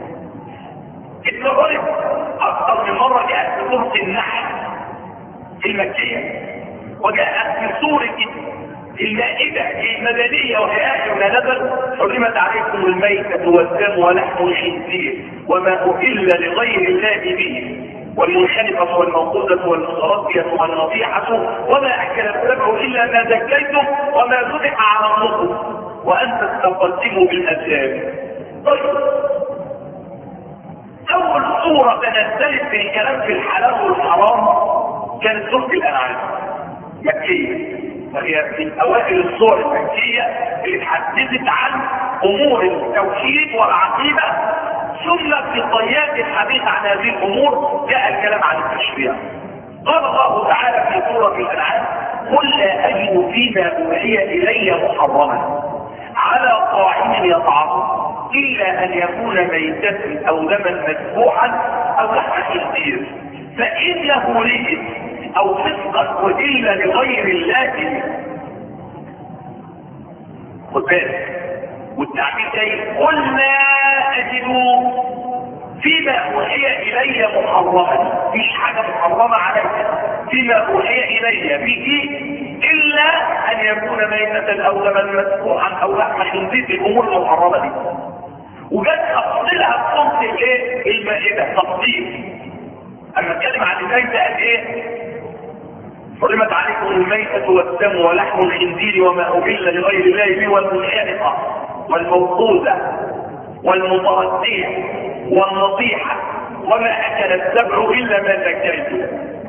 اتنظرت أكثر من مرة جاءت في سورة النحل المكية، وجاءت في سورة المائدة المدنية وهي آخر ما نزل حرمت عليكم الميتة والدم ولحم الخنزير وما أهل لغير الله به والمنخنقة والموقوذة والمتردية والنطيحة وما أكل السبع إلا ما زكيتم وما ذبح على النصب وأن تستقدموا بالأسلام. طيب، أول صورة تنزلت في الكلام في الحلال والحرام كانت سورة الأنعام مكية، وهي من أوائل الصور المكية اللي تحدثت عن أمور التوحيد والعقيدة، ثم في طيات الحديث عن هذه الأمور جاء الكلام عن التشريع. قال الله تعالى في سورة الأنعام قل لا أجد فيما أوحي إلي محرما على طاعم يطعمه إلا أن يكون ميتة أو دما مسفوحا أو لحم خنزير فإنه رجس أو فسقا وإلا لغير الله. خد بالك، والتعبير جاي قل لا أجد فيما أوحي إلي محرما، مفيش حاجة محرمة علي فيما أوحي إلي به إلا أن يكون ميتة أو دما مسفوحا أو لحم خنزير، الأمور المحرمة دي. وجت تفصيلها بصوت الايه؟ المائدة تفصيل. أما اتكلم عن الميتة قال إيه؟ حرمت عليكم الميتة والدم ولحم الخنزير وما أهل لغير الله به والمنخنقة والموقوذة والمتردية والنطيحة وما أكل السبع إلا ما زكيتم.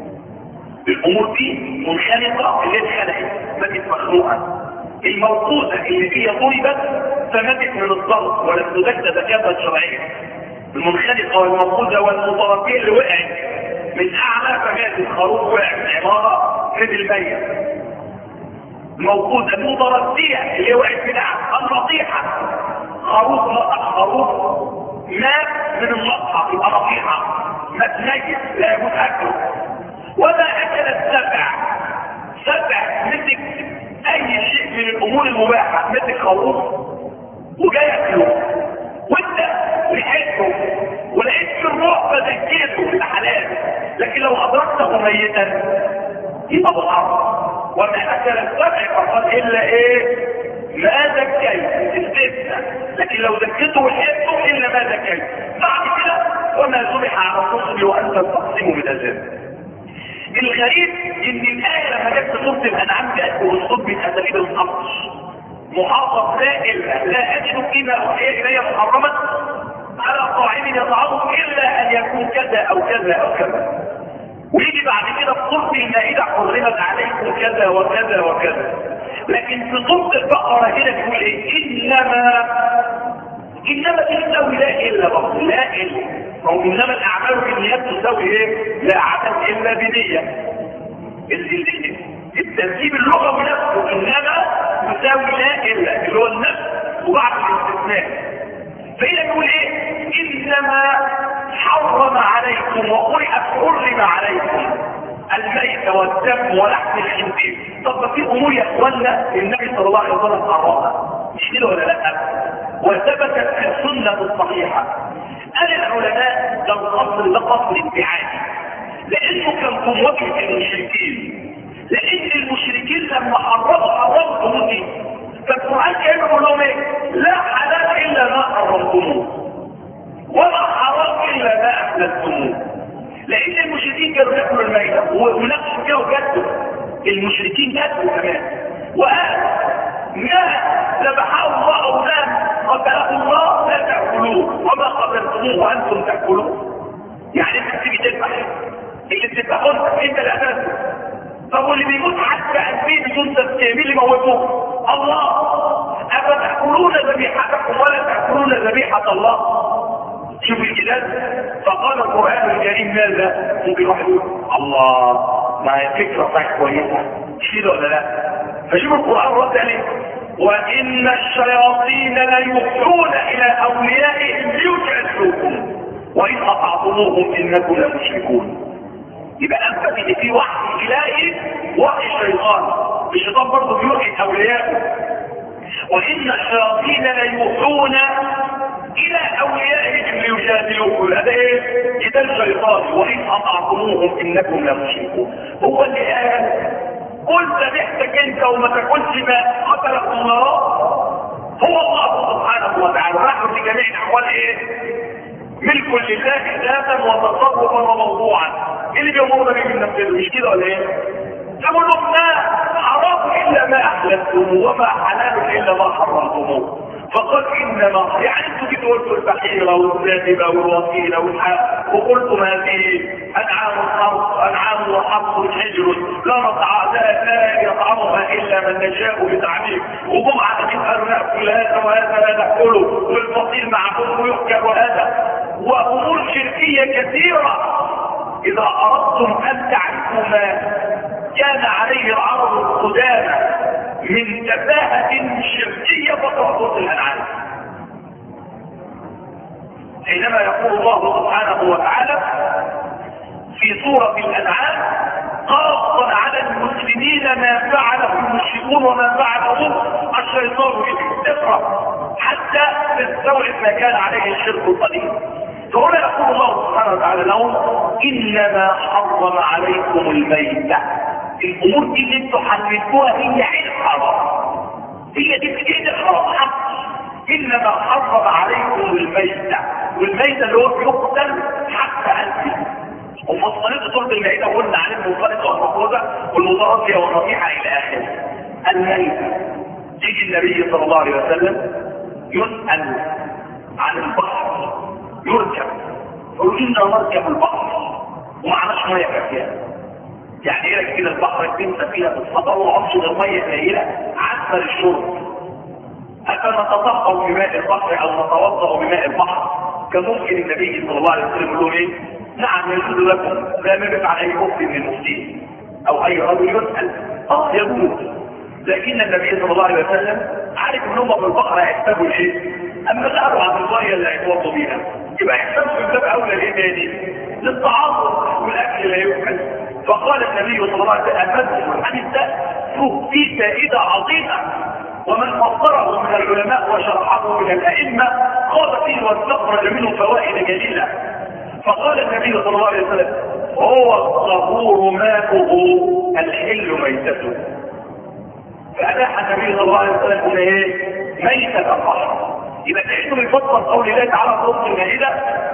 الأمور دي منخنقة اللي اتخلقت ماتت مخلوقة، الموقوذة اللي هي ضربت فماتت من الضرب ولم تزكى زكاة شرعية، المنخنقة والموقوذة والمتردية اللي وقعت من أعلى فمات، الخروف وقع من عمارة نزل ميت. الموقوذة المتردية اللي وقعت من أعلى، النطيحة خروف نطح خروف مات من النطحة يبقى نطيحة مات ميت لا يجوز أكله. وما أكل السبع، سبع مسك أي شيء من الأمور المباحة، مسك خروف وجاي أكله وانت لحقته ولقيت في الروح فزكيته في الحلال، لكن لو أدركته ميتا يبقى بحرم. وما أكل السبع فقط إلا إيه؟ ما زكيت استثنى، لكن لو زكيته ولحقته إلا ما زكيت. بعد كده وما ذبح على الصبح وأنت تقسمه بالأزال. الغريب ان الآية لما جت سورة الأنعام جاءت بالصوت من أساليب القصص محافظ لا إلا لا أجد فيما أوحي إلي محرما على طاعم يطعمه إلا أن يكون كذا أو كذا أو كذا. ويجي بعد كده في سورة المائدة حرمت عليكم كذا وكذا وكذا. لكن في سورة البقرة هنا تقول إيه؟ إنما إنما تساوي لا إلا برضه لا إلا، أو إنما الأعمال بالنيات تساوي إيه؟ لا عدد إلا بنية. الترتيب اللغوي نفسه إنما تساوي لا إلا اللي هو النفس وبعد الاستثناء. فإذا يقول ايه؟ انما حرم عليكم وقرئ حرم عليكم الميت والدم ولحم الخنزير. طب في امور يا اخوانا النبي صلى الله عليه وسلم حرمها، مش كده ولا لا؟ وثبتت في السنه الصحيحه. قال العلماء ده القصر ده قصر ابتعادي، لانه كان في مواجهه المشركين، لان المشركين لما حرموا حرموا الامور، فالقران كان بيقول لهم ايه؟ لا حلال الا ما حرمتموه ولا حرام الا ما احللتموه. لان المشركين كانوا ياكلوا الميتة ونفسوا كده وجدوا المشركين جدوا كمان وقال ما ذبحه الله او لا قتله الله لا تاكلوه وما قتلتموه وانتم تاكلوه. يعني انت تيجي تذبح اللي بتذبحه انت اللي قتلته. طب واللي بيموت حتى ألفين بدون تزكية مين اللي موته؟ الله. افتاكلون ذبيحتكم ولا تاكلون ذبيحه الله؟ شوف الكتاب. فقال القرآن الكريم ماذا؟ ممكن واحد يقول الله ما هي فكرة بتاعت كويسة شيل ولا لا؟ فشوف القرآن رد عليه وإن الشياطين ليوحون إلى أوليائهم ليجادلوكم وإن أطعتموهم إنكم لمشركون. يبقى أنت إن في وحي إلهي وحي الشيطان، الشيطان برضه بيوحي أوليائه. وإن الشياطين ليوحون الى اوليائهم ليجادلوكم. هذا ايه؟ جدال شيطاني. وان اطعتموهم انكم لمشركون. هو اللي قال قل ذبحتك انت وما تاكلش ما قتلك الله. هو الله سبحانه وتعالى. نحن في جميع الاحوال ايه؟ ملك لله ذاتا وتصرفا وموضوعا. ايه اللي بيامرنا بيه من نفسه؟ مش كده ولا ايه؟ يقول لهم ما حرام الا ما احللتموه وما حلال الا ما حرمتموه. فقال انما يعني انتوا جيتوا قلتوا البحيره والذابه والوصيله والحق وقلتم هذه انعام الحرث انعام وحرث حجر لا نطع لا يطعمها الا من نشاء بتعميم. وجم على قالوا ناكل هذا وهذا لا ناكله والفصيل معهم ويؤكل وهذا وامور شركيه كثيره. اذا اردتم ان تعرفوا ما كان عليه العرب القدامى من تفاهة شركية فقرأت الأنعام. حينما يقول الله سبحانه وتعالى في سورة الأنعام قاصا على المسلمين ما فعله المشركون وما فعله الشيطان بالكفر حتى تستوعب ما كان عليه الشرك القديم. فهنا يقول الله سبحانه وتعالى لهم انما حرم عليكم الميتة. الامور دي اللي انتوا حللتوها هي عين حرام، هي دي بتجيب الحرام حق. انما حرم عليكم الميتة، والميتة اللي هو بيقتل حتى انت. ومصطلحة سورة المائدة قلنا عليه المنطلقة والمفروضة والمتربية والنصيحة الى اخره. الميتة يجي النبي صلى الله عليه وسلم يسأل عن البحر يركب، يقول إنا نركب البحر ومعناش مية كافية. يعني ايه كده البحر بتنسى فيها بالصبر وعنصر المية قليلة عسل الشرب. أفنتطهر بماء البحر أو نتوضأ بماء البحر؟ كان ممكن النبي صلى الله عليه وسلم يقول ايه؟ نعم يجوز لكم، لا نبت عن أي مفتي من المفتين أو أي رجل يسأل اه يجوز. لكن النبي صلى الله عليه وسلم عارف ان هم في البحر هيحتاجوا ايه؟ اما سألوا عن المية اللي هيتوضوا بيها يبقى يحتاجوا في الباب اولى الايه تاني؟ للطعام والاكل اللي يؤكل. فقال النبي صلى الله عليه وسلم الحديث ده فيه فائده عظيمه، ومن فسره من العلماء وشرحه من الائمه قال فيه واستخرج منه فوائد جليله. فقال النبي صلى الله عليه وسلم هو الطهور ماؤه الحل ميتته. فأباح النبي صلى الله عليه وسلم هنا ايه؟ ميتة البحر. يبقى تحسوا يفسر قول الله تعالى في سورة المائدة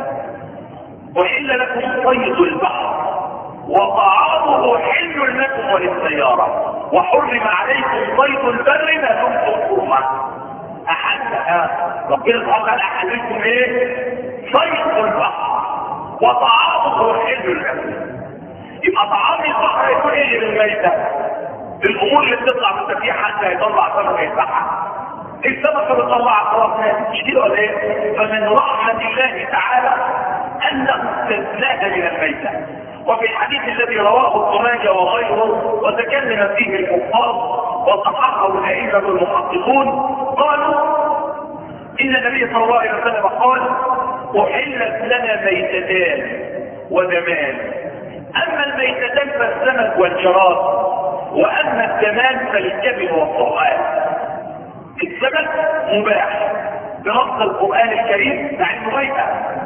وحل لكم صيد البحر وطعامه حل لكم وللسيارة وحرم عليكم صيد البر ما دمتم حرما. أحد ربنا سبحانه وتعالى أحللكم ايه؟ صيد البحر وطعامه حل لكم. يبقى طعام البحر يكون ايه للميتة؟ الامور اللي بتطلع من التفيح حتى هيطلع سمكه يذبحها. السمكه بتطلع اطراف مش كده ولا ايه؟ فمن رحمه الله تعالى انه استثناها من الميته. وفي الحديث الذي رواه ابن ماجه وغيره وتكلم فيه الحفاظ وصححه الائمه المحققون قالوا إن النبي صلى الله عليه وسلم قال أحلت لنا ميتتان ودمان، أما الميتتان فالسمك والجراد، وأما الدمان فالكبد والطعام. السمك مباح بنص القرآن الكريم مع انه ميتة،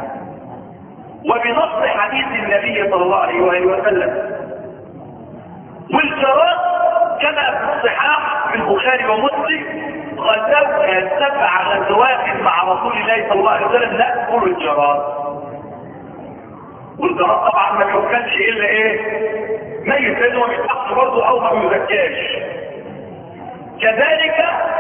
وبنص حديث النبي صلى الله عليه وآله وسلم. والجراد كما في الصحاح في البخاري ومسلم غزونا سبع غزوات مع رسول الله صلى الله عليه وسلم نأكل الجراد. والجراد طبعا ما يؤكلش الا ايه؟ ميت، لانه ما بيتحط برضه او ما بيزكاش. كذلك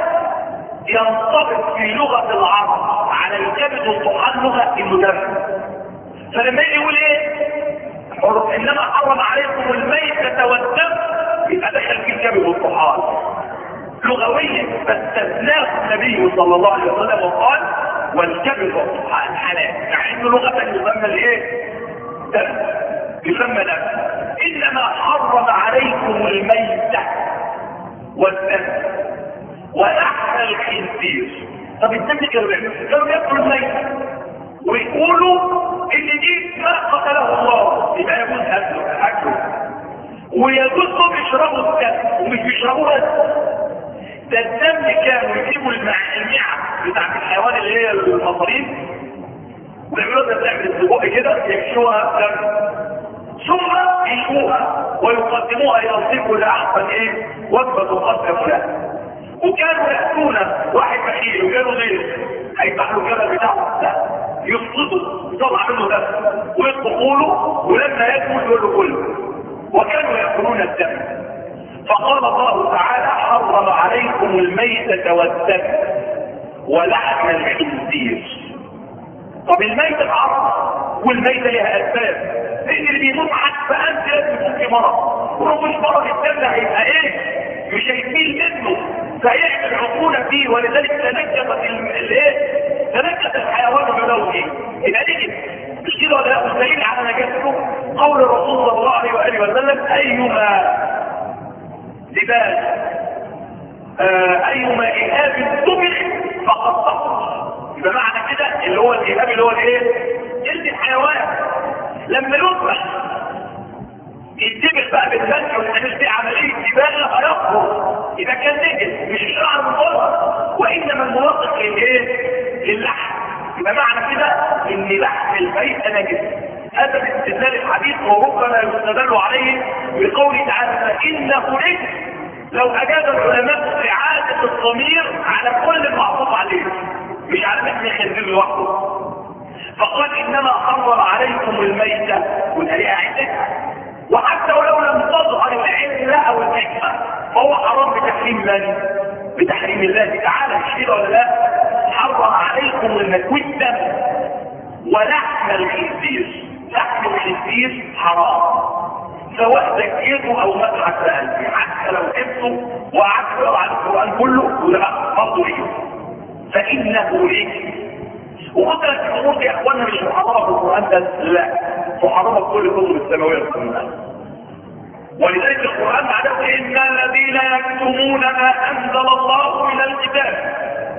ينطبق في لغة العرب على الكبد والطحال لغة المدرس. فلما يقول ايه؟ انما حرم عليكم الميتة والدم، يبقى دخل في الكبد والطحال لغويا، فاستثناه النبي صلى الله عليه وسلم وقال والكبد والطحال حلال، مع انه لغة يسمى الايه؟ دم، يسمى دم. انما حرم عليكم الميتة والدم ولحم الخنزير. طب الدم كانوا بيعملوا كانوا بياكلوا الميت ويقولوا ان دي ما قتله الله، يبقى يجوز اكله اكله ويجوز لهم يشربوا الدم، ومش بيشربوه بس، ده الدم كانوا يجيبوا المعده بتاعت الحيوان اللي هي المصاريف ويعملوا ده تعمل السبوع كده يكشوها دم، ثم يشوها ويقدموها الى الطب لاحسن ايه؟ وجبه تقدم له. وكانوا يأتون واحد بخيل وكانوا غير هيفتح له الجبل بتاعه، لا يفقده يطلع منه دم ويطبخوا له، ولما ياكل يقول له كله. وكانوا يأكلون الدم. فقال الله تعالى حرم عليكم الميتة والدم ولحم الخنزير. طب الميتة العرض والميتة لها أسباب، لأن اللي بيموت حتى أنت لازم يكون في مرض، ولو مش مرض الدم ده هيبقى إيه؟ مش هيميل منه فيعمل عقولة فيه، ولذلك تنكبت الايه؟ تنكبت الحيوان بلوغه. يبقى دي مش كده ولا لا؟ والدليل على نجاسته قول الرسول صلى الله عليه واله وسلم ايما لباس آه ايما اهاب طبخ فقد طهر. يبقى معنى كده اللي هو الاهاب اللي هو الايه؟ جلد الحيوان لما يطبخ يتبخ بقى بالفن والحاجات دي عمليه دباغه هيخرج، اذا كان نجس مش الشعر من بره، وانما الموافق للايه؟ للحم. يبقى معنى كده ان لحم البيت نجس. هذا باستدلال الحديث، وربما يستدل عليه بقوله تعالى فانه نجس. لو اجاز العلماء اعاده الضمير على كل المعطوف عليه، مش على لحم الخنزير لوحده. فقال انما حرم عليكم الميته والالهه عدتها، وحتى ولو لم تظهر العلة او الحكمة فهو حرام بتحريم من؟ بتحريم الله تعالى. مش كده ولا لا؟ حرم عليكم المكوي الدم ولحم الخنزير. لحم الخنزير حرام سواء ذكيته او مدحت بقلبي، حتى لو جبته وقعدت تقرا على القران كله ولا برضه ليه؟ فانه ليه؟ وقدرة الامور دي يا اخوانا مش محرمه في القران بس، لا محرمه في كل الكتب السماويه والقرآن. ولذلك القران معناه ان الذين يكتمون ما انزل الله من الكتاب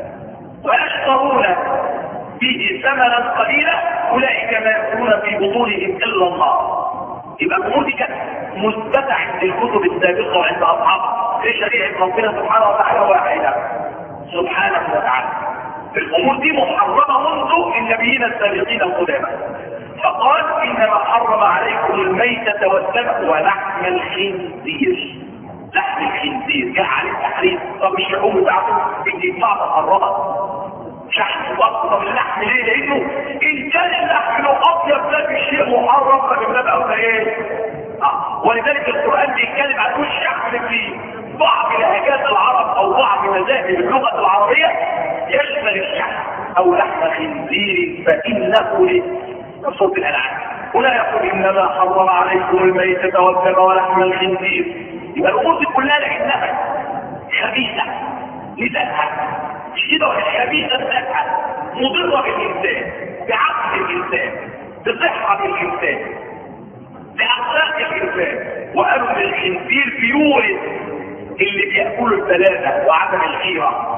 ويشترون به ثمنا قليلا اولئك ما يأكلون في بطونهم الا الله. يبقى الامور دي كانت مثبته عند الكتب السابقه وعند اصحابها في شريعه ربنا سبحانه وتعالى واحده سبحانه وتعالى. الامور دي محرمه منذ النبيين السابقين القدامى. فقال انما حرم عليكم الميتة والدم ولحم الخنزير. لحم الخنزير جاء عليه التحريم. طب مش اللحوم بتاعته الجماعة محرمة شحن وقت من اللحم ليه؟ لانه ان كان اللحم لو اطيب ده بشيء محرم فبالباب اولى ايه؟ اه ولذلك القران بيتكلم عن كل شحن في بعض لهجات العرب او بعض مذاهب اللغه العربيه يشمل الشحن او لحم خنزير فانه لصوت الالعاب. هنا يقول انما حرم عليكم الميتة والدم ولحم الخنزير. يبقى الامور دي كلها لانها خبيثه لذاتها، كده خبيثه لذاتها، مضره بالانسان، بعقل الانسان، بصحه الانسان، باخلاق الانسان. وقالوا ان الخنزير بيورث اللي بيأكلوا البلادة وعدم الخيرة.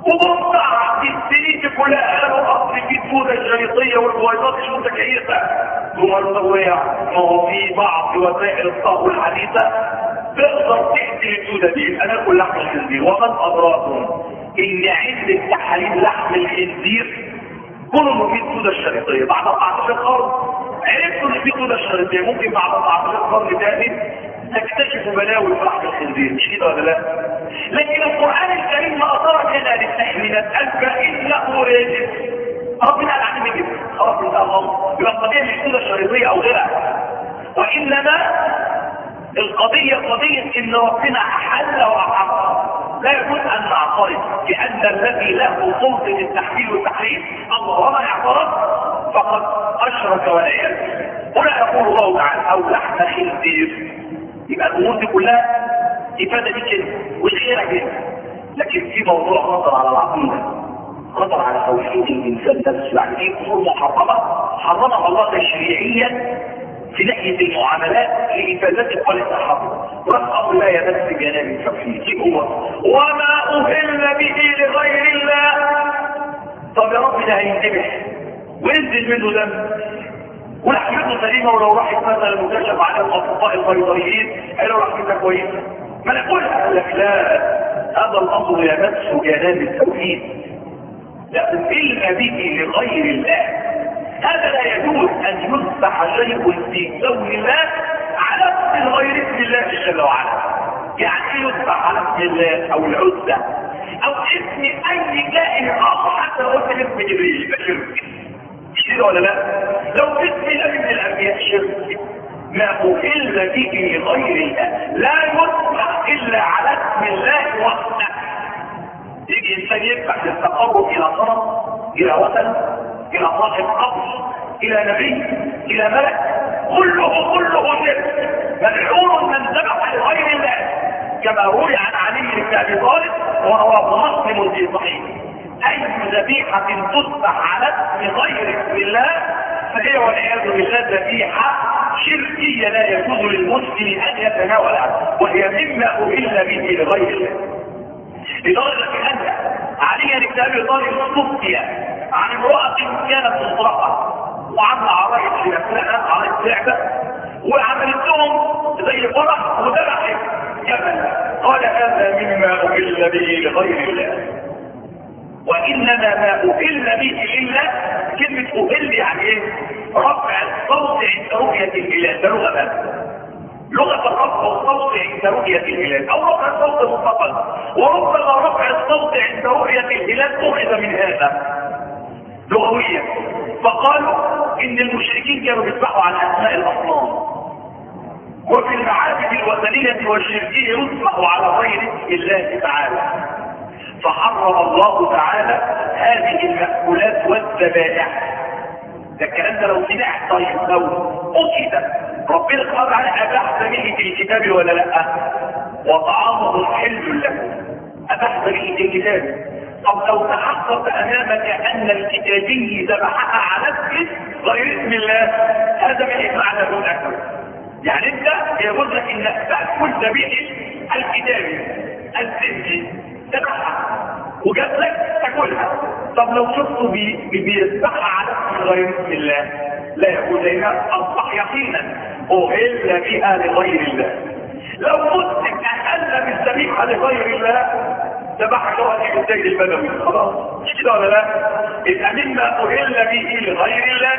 وبصع في السنين دي كلها قالوا اصل في الدودة الشريطية والبويضات مش متكيفة. ثم وقع ما هو في بعض وسائل الطاقة الحديثة تقدر تقتل الدودة دي. انا اكل لحم الخنزير وقد ادراكم ان عند تحاليل لحم الخنزير كله في الدودة الشريطية. بعد أربعتاشر قرن عرفتوا ان في الدودة الشريطية، ممكن بعد أربعتاشر قرن تاني تكتشفوا بلاوي في لحم الخنزير، مش كده ولا لا؟ لكن القرآن الكريم ما أثرك هنا للتحميلات ألفا إنه رجل. ربنا قال عنه كده خلاص انتهى الأمر. يبقى القضية مش الدودة الشريطية أو غيرها، وإنما القضية قضية إن ربنا أحل وأحرم. لا يجوز أن نعترض لأن الذي له سلطة التحليل والتحريم الله، وما اعترض فقد أشرك والعياذ بالله. هنا يقول الله تعالى أو لحم خنزير. يبقى الأمور دي كلها إفادة دي كده والخيرة كده. لكن في موضوع خطر على العقيدة، خطر على توحيد الإنسان نفسه. يعني في أمور محرمة حرمها الله تشريعيا في ناحية المعاملات لإفادات القلب الحرام، والأمر لا يمس جانب التوحيد. هو وما أهل به لغير الله. طب يا رب ده هينتبه وينزل منه دم ولحمته سليمة، ولو راحت مثلا مكشف على الأطباء البيطريين قالوا لحمتها كويسة ما نقولها. قال لك لا، هذا الأمر يمس جانب التوحيد. لا أهل به لغير الله. هذا لا يجوز أن يذبح شيء في كون الله على اسم غير اسم الله جل وعلا. يعني يذبح على اسم الله أو العزة أو اسم أي كائن آخر، حتى لو قلت اسم جبريل يبقى شرك. مش كده ولا لا؟ لو اسم نبي من الأنبياء شرك. ما أهل به لغير الله لا يذبح إلا على اسم الله وحده. يجي إنسان يذبح للتقرب إلى صنم، إلى وثن، إلى صاحب قبر، إلى نبي، إلى ملك، كله كله شرك. ملعون من ذبح لغير الله، كما روي عن علي بن أبي طالب ورواه مسلم في صحيح: أي ذبيحة تذبح على اسم غير اسم الله فهي والعياذ بالله ذبيحة شركية لا يجوز للمسلم أن يتناولها، وهي مما أهل به لغير الله. لدرجة أن علي بن أبي طالب استفتي عن امرأة كانت مطرقة وعمل عرايس لنفسها، عرايس لعبة، وعملت لهم زي فرح وذبحت جبل. قال هذا مما أهل به لغير الله، وإنما ما أهل به إلا كلمة أهل يعني إيه؟ رفع الصوت عند رؤية الهلال. ده لغة بس، لغة الرفع الصوت عند رؤية الهلال، أو رفع الصوت مطلقا. وربما رفع الصوت عند رؤية الهلال أخذ من هذا لغويا. فقالوا إن المشركين كانوا بيذبحوا على أسماء الأصنام، وفي المعابد الوثنية والشركية يذبحوا على غير اسم الله تعالى. فحرم الله تعالى هذه المأكولات والذبائح. ده الكلام ده لو سمعت طيب لو أكيد ربنا سبحانه وتعالى أباح به في الكتاب ولا لا؟ وطعامه حل لكم، أباح به في الكتاب. طب لو تحقق أمامك أن الكتابي ذبحها على اسم غير اسم الله، هذا من إجماع له الأكل. يعني أنت يقول لك إنك تأكل ذبيحة الكتابي السنجي ذبحها وجاب لك تاكلها. طب لو شفته بيذبحها على اسم غير اسم الله لا يقول لنا أصبح يقينا أهل بها لغير الله. لو مسلم أهل بالذبيحة لغير الله ذبح شوهة الزيد البدوي خلاص، مش كده ولا لا؟ إذا مما أهل به لغير الله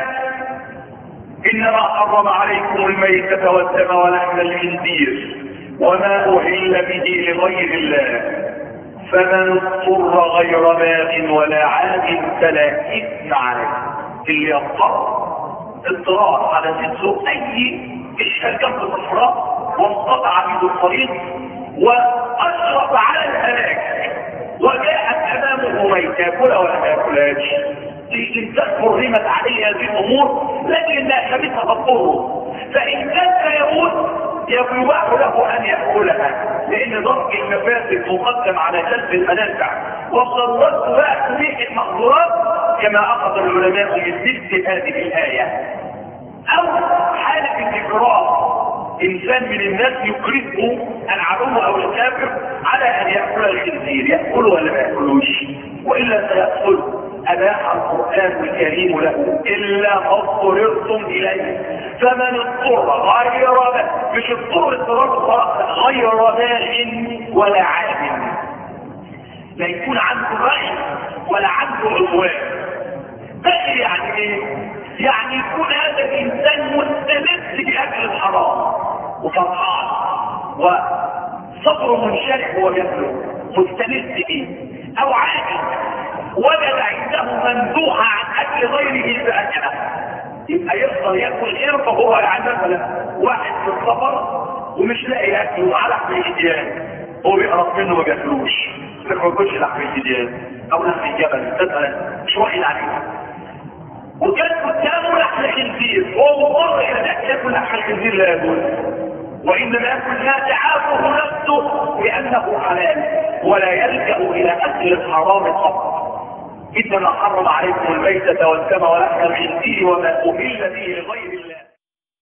إنما حرم عليكم الميتة والدم ولحم الخنزير وما أهل به لغير الله، فمن اضطر غير باغ ولا عاد فلا إثم عليه. اللي يضطر اضطرار على جنسه أي إشهاد جنب الصفراء وانقطع به الطريق وأشرف على الهلاك وجاءت أمامه ميتة كلها ولا ما ياكلهاش، الإنسان حرمت عليه هذه الأمور لكنها خبيثة تضره، فإن كان يقول يباح له أن يأكلها، لأن ضرب المفاسد مقدم على جلب المنافع، والضرورات بقى تبيح المحظورات كما أخذ العلماء من مثل هذه الآية. أو حالة الإكراه، إنسان من الناس يكرهه العدو أو الكافر على أن يأكل الخنزير يأكل ولا ما يأكلوش؟ وإلا سيأكل. أباح القرآن الكريم له إلا ما اضطررتم إليه، فمن اضطر غير مش اضطر اضطرار غير باغ ولا عاد، لا يكون عنده رأي ولا عنده عدوان. باغي يعني ايه؟ يعني يكون هذا الإنسان مستمد بأكل الحرام وفرحان وصبره منشرح وهو يأكله مستمد به، أو عاجز وجد عنده مندوحة عن أكل غيره فأكله، يبقى يفضل يأكل غيره. فهو يعني مثلا واحد في السفر ومش لاقي يأكل ومعاه لحم الإديان، هو بيقرب منه ما بياكلوش، ما بياكلش لحم الإديان أو لحم الجبل مثلا، مش واحد عليه. وكان قدامه لحم الخنزير، هو مضطر إلى يأكل لحم الخنزير لا يجوز، وإنما يأكل ما تعافه نفسه لأنه حلال، ولا يلجأ إلى أكل الحرام قط. إنما حرم عليكم الميتة والدم ولحم الخنزير وما أهل به لغير الله.